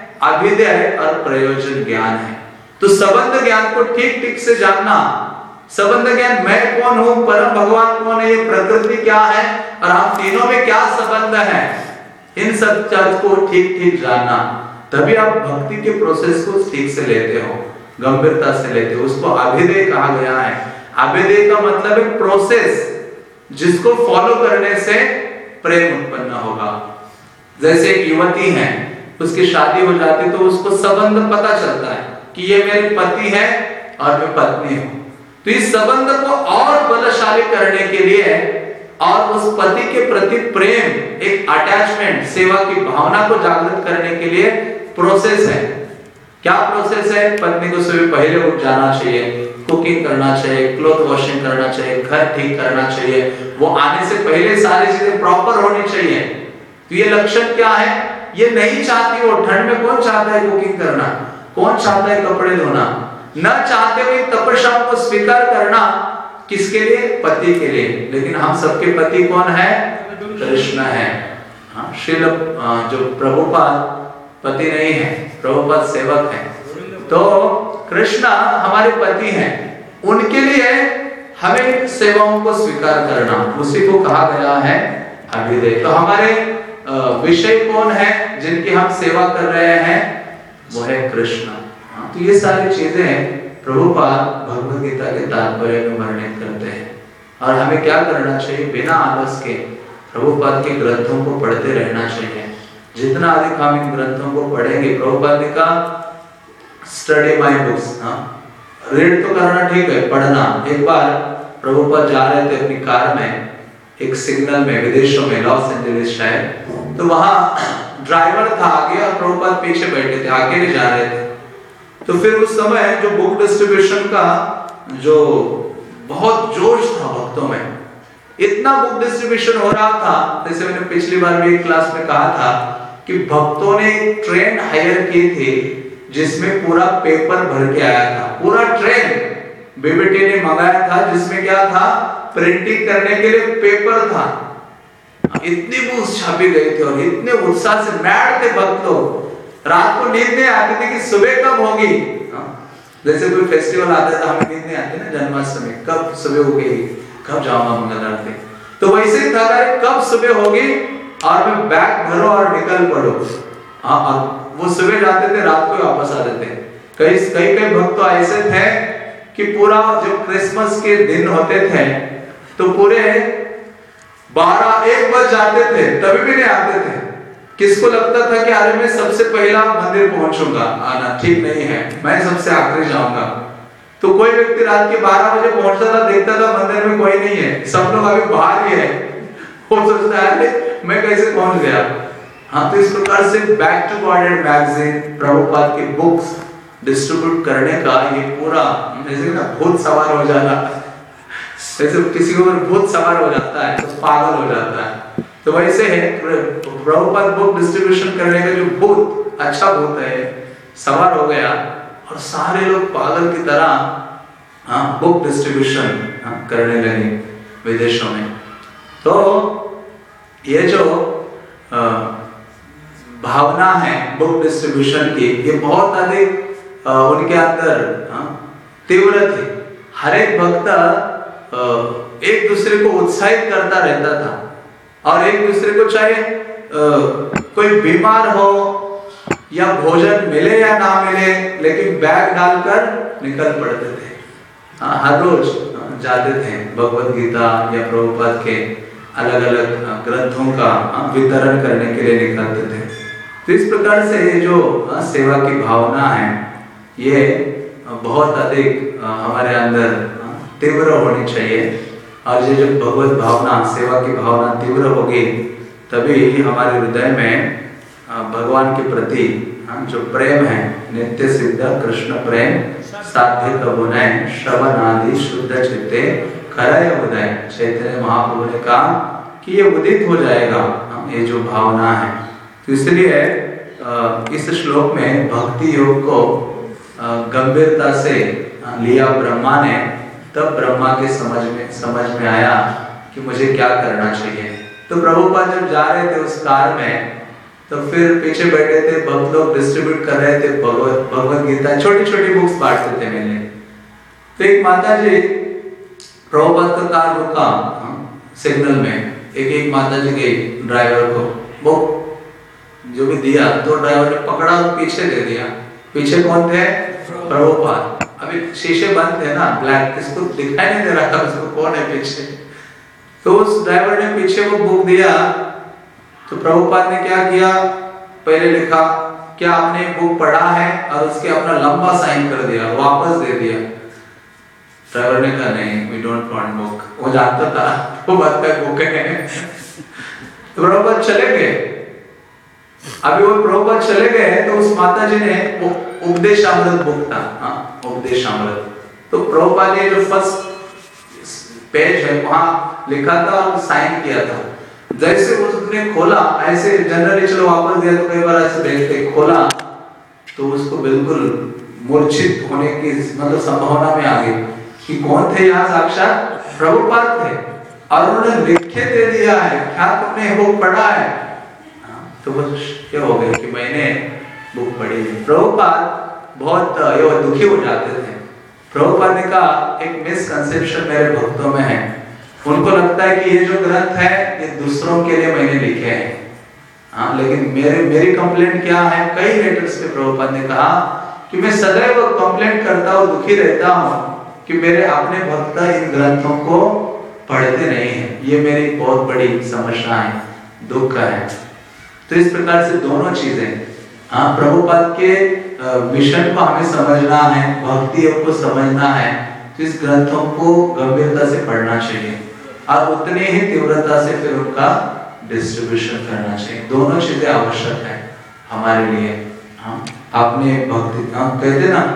अभिधेय और प्रयोजन ज्ञान है। तो संबंध ज्ञान को ठीक ठीक से जानना, संबंध ज्ञान, मैं कौन हूं, परम भगवान कौन है, ये प्रकृति क्या है और हम तीनों में क्या संबंध है, इन सब चीज को ठीक ठीक जानना, तभी आप भक्ति के प्रोसेस को ठीक से लेते हो, गंभीरता से लेते हो। उसको अभिधेय कहा गया है। अभिधेय का मतलब है प्रोसेस, जिसको फॉलो करने से प्रेम उत्पन्न होगा। जैसे एक युवती है, उसकी शादी हो जाती तो उसको संबंध पता चलता है कि ये मेरे पति है और मैं पत्नी हूं। तो इस संबंध को और बलशाली करने के लिए और उस पति के प्रति प्रेम, एक अटैचमेंट, सेवा की भावना को जागृत करने के लिए प्रोसेस है। क्या प्रोसेस है? पत्नी को सुबह पहले उठ जाना चाहिए, कुकिंग करना चाहिए, क्लॉथ वॉशिंग करना चाहिए, घर ठीक करना चाहिए, वो आने से पहले सारी चीजें प्रॉपर होनी चाहिए। तो ये लक्षण क्या है? ये नहीं चाहती वो, ठंड में कौन चाहता है कुकिंग करना, कौन चाहता है कपड़े धोना, न चाहते हुए तपस्या को स्वीकार करना, किसके लिए? पति के लिए। लेकिन हम सबके पति कौन है? कृष्ण है। हाँ, श्रील जो प्रभुपाद पति नहीं है, प्रभुपाद सेवक है। तो कृष्ण हमारे पति हैं, उनके लिए हमें सेवाओं को स्वीकार करना, उसी को कहा गया है अभिधेय। तो हमारे विषय कौन है जिनकी हम सेवा कर रहे हैं? वो है कृष्ण। तो ये सारी चीजें प्रभुपाद भगवद गीता के तात्पर्य में वर्णित करते हैं। और हमें क्या करना चाहिए? बिना आलस के प्रभुपाद के ग्रंथों को पढ़ते रहना चाहिए। जितना अधिक हम इन ग्रंथों को पढ़ेंगे, प्रभुपाद ने कहा स्टडी माय बुक्स, हाँ, रीड तो करना ठीक है, पढ़ना। एक बार प्रभुपाद जा रहे थे अपनी कार में, एक सिग्नल में, विदेशों में, लॉस एंजलिस शहर, तो वहां ड्राइवर था आगे और प्रभुपाद पीछे बैठे थे, आगे नहीं जा रहे थे। तो फिर उस समय जो बुक डिस्ट्रीब्यूशन का जो बहुत जोश था भक्तों में, इतना बुक डिस्ट्रीब्यूशन हो रहा था, जैसे मैंने पिछली बार भी एक क्लास में कहा था कि भक्तों ने एक ट्रेन हायर की थी जिसमें पूरा पेपर भर के आया था। पूरा ट्रेन बीबीटी ने मंगाया था, जिसमें क्या था? प्रिंटिंग करने के लिए पेपर था। इतनी बुक्स छापी गई थी और इतने उत्साह से मैड थे भक्त लोग। रात को नींद नहीं आती थी कि सुबह कब होगी। जैसे कोई फेस्टिवल आता है तो हमें नींद नहीं आती ना, जन्माष्टमी कब सुबह होगी, कब जाऊंगा मंगल आरती। तो वैसे ही था, कब सुबह होगी और मैं बैग भरो और निकल पड़ो। हाँ, और वो सुबह जाते थे, रात को वापस आ जाते। कई कई कई भक्त तो ऐसे थे कि पूरा जो क्रिसमस के दिन होते थे तो पूरे बारह एक बज जाते थे, तभी भी नहीं आते थे। किसको लगता था कि अरे मैं सबसे पहला मंदिर पहुंचूंगा, आना ठीक नहीं है, मैं सबसे आखिरी जाऊंगा। तो तो कोई व्यक्ति रात के बारह बजे पहुंचता था, देखता था मंदिर में कोई नहीं है, सब लोग अभी बाहर ही है, वो सोचता है मैं कैसे पहुंच गया। हाँ, तो इस प्रकार से Back to Godhead magazine, Prabhupada की बुक्स डिस्ट्रीब्यूट करने का ये पूरा, जैसे ना भूत सवार हो जाना, जैसे किसी को भूत सवार हो जाता है तो पागल हो जाता है, तो वैसे है प्रभुपाद बुक डिस्ट्रीब्यूशन करने का जो भूत, अच्छा भूत है, सवार हो गया और सारे लोग पागल की तरह हाँ बुक डिस्ट्रीब्यूशन हाँ, करने लगे विदेशों में। तो ये जो आ, भावना है बुक डिस्ट्रीब्यूशन की, ये बहुत अधिक उनके अंदर तीव्र थी। हर एक भक्त एक दूसरे को उत्साहित करता रहता था और एक दूसरे को चाहे कोई बीमार हो या भोजन मिले या ना मिले, लेकिन बैग डालकर निकल पड़ते थे, हर रोज जाते थे भगवत गीता या प्रभुपाद के अलग अलग ग्रंथों का वितरण करने के लिए निकलते थे। तो इस प्रकार से ये जो सेवा की भावना है ये बहुत अधिक हमारे अंदर तीव्र होनी चाहिए, और ये जो भगवत भावना, सेवा की भावना तीव्र होगी तभी हमारे हृदय में भगवान के प्रति जो प्रेम है, नित्य सिद्ध कृष्ण प्रेम साध्य कबुनय श्रवण आदि शुद्ध चित्ते करय उदय, चैतन्य महाप्रभु ने कहा कि ये उदित हो जाएगा ये जो भावना है। तो इसलिए इस श्लोक में भक्ति योग को गंभीरता से लिया ब्रह्मा ने, तब ब्रह्मा के समझ में समझ में आया कि मुझे क्या करना चाहिए। तो प्रभुपाद जब जा रहे थे उस कार में, तो फिर पीछे बैठे थे भक्त लोग डिस्ट्रीब्यूट कर रहे थे भगवत भगवत गीता, छोटी छोटी बुक्स बांटते थे मैंने। तो एक माता जी प्रभुपाद का कार रुका सिग्नल में, एक एक माता जी गई ड्राइवर को वो जो भी दिया, तो ड्राइवर ने पकड़ा और पीछे दे दिया। पीछे कौन थे? प्रभुपाद। अभी शीशे बंद थे ना, ब्लैक, किसको दिखाई नहीं दे रहा था उसको कौन है पीछे। तो उस ड्राइवर ने पीछे वो बुक दिया, तो प्रभुपाद ने क्या किया, पहले लिखा क्या आपने बुक पढ़ा है, और उसके अपना लंबा साइन कर दिया, वापस दे दिया। ड्राइवर ने कहा नहीं, वी डोंट वांट बुक। वो जानता था वो बात का बुक है। तो प्रभुपाद चले गए। अभी वो प्रभुपाद चले गए तो उस माता जी ने वो उपदेश अमृत बुक था, हाँ उपदेश अमृत, तो प्रभुपाद ने जो फर्स्ट पेज है वहां लिखा था और साइन किया था। जैसे उसने खोला, ऐसे जनरली चलो वापस दिया तो कई बार ऐसे देखते, खोला तो उसको बिल्कुल मूर्छित होने की मतलब संभावना में आ गई कि कौन थे यहाँ, साक्षात प्रभुपाद थे, और उन्होंने लिख के दे दिया है, क्या तुमने बुक पढ़ा है? तो वो क्या हो गया कि मैंने बुक पढ़ी है। प्रभुपाद बहुत ये दुखी हो जाते थे। प्रभुपाद ने कहा एक मिसकंसेप्शन मेरे भक्तों में है, उनको लगता है कि ये जो ग्रंथ है ये दूसरों के लिए मैंने लिखे हैं, हाँ, लेकिन मेरे मेरी कंप्लेंट क्या है, कई लेटर्स पे प्रभुपाद ने कहा कि मैं सदैव कंप्लेंट करता हूँ, दुखी रहता हूँ कि मेरे अपने भक्त इन ग्रंथों को पढ़ते नहीं हैं, ये मेरी बहुत बड़ी समस्या है, दुख है। तो इस प्रकार से दोनों चीजें, हाँ, प्रभुपाद के मिशन को हमें समझना है, भक्ति को समझना है, तो इस ग्रंथों को गंभीरता से पढ़ना चाहिए और उतनी ही तीव्रता से फिर उनका डिस्ट्रीब्यूशन करना चाहिए। दोनों चीजें आवश्यक है हमारे लिए। हाँ, आपने भक्ति, हाँ, कहते ना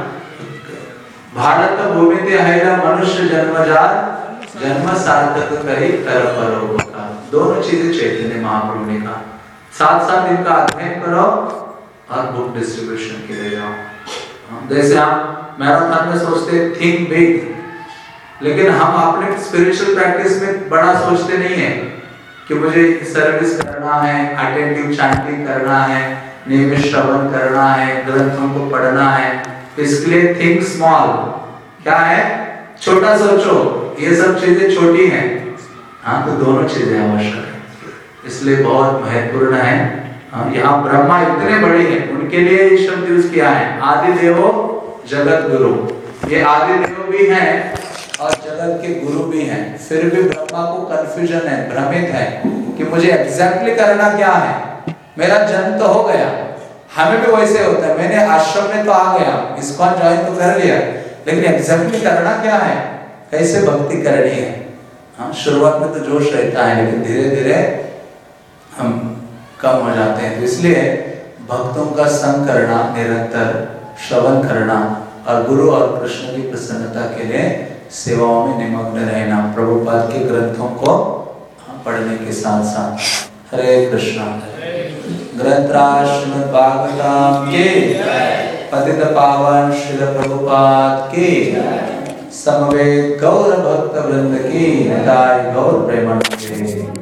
भारत भूमि ते हैला मनुष्य जन्मजात जन्म सार्थक करे कर परोपकार। दोनों चीजें चैतन्य महाप्रभु ने कहा, साथ साथ इनका अध्ययन करो और बुक डिस्ट्रीब्यूशन के लिए जाओ। जैसे हम मैराथन में सोचते थिंक बिग, लेकिन हम अपने स्पिरिचुअल प्रैक्टिस में बड़ा सोचते नहीं है कि मुझे सर्विस करना है, अटेंटिव चैंटिंग करना है, नियमित श्रवण करना है, ग्रंथों को पढ़ना है। इसके लिए थिंक स्मॉल, क्या है, छोटा सोचो, ये सब चीजें छोटी हैं। हाँ, तो दोनों चीजें आवश्यक है, इसलिए बहुत महत्वपूर्ण है। यहाँ ब्रह्मा इतने बड़े हैं, उनके लिए शब्द यूज किया है आदि देवो जगत गुरु। ये आदि देव भी हैं और जगत के गुरु भी हैं, फिर भी ब्रह्मा को कंफ्यूजन है, भ्रमित है कि मुझे एग्जैक्टली करना क्या है। मेरा जन्म तो हो गया, हमें भी वैसे होता है, मैंने आश्रम में तो आ गया, इस्कॉन ज्वाइन तो कर लिया, लेकिन एग्जैक्टली करना क्या है, कैसे भक्ति करनी है। हाँ, शुरुआत में तो जोश रहता है, लेकिन धीरे धीरे हम कम हो जाते हैं। तो इसलिए भक्तों का संग करना, निरंतर श्रवण करना और गुरु और कृष्ण की प्रसन्नता के लिए सेवाओं में निमग्न रहना, प्रभुपाद के ग्रंथों को पढ़ने के साथ साथ। हरे कृष्णा। ग्रंथराज श्रीमद् भागवतम के पतित पावन श्रील प्रभुपाद की, समवेत गौर भक्त वृंद की, निताय गौर प्रेमानंद।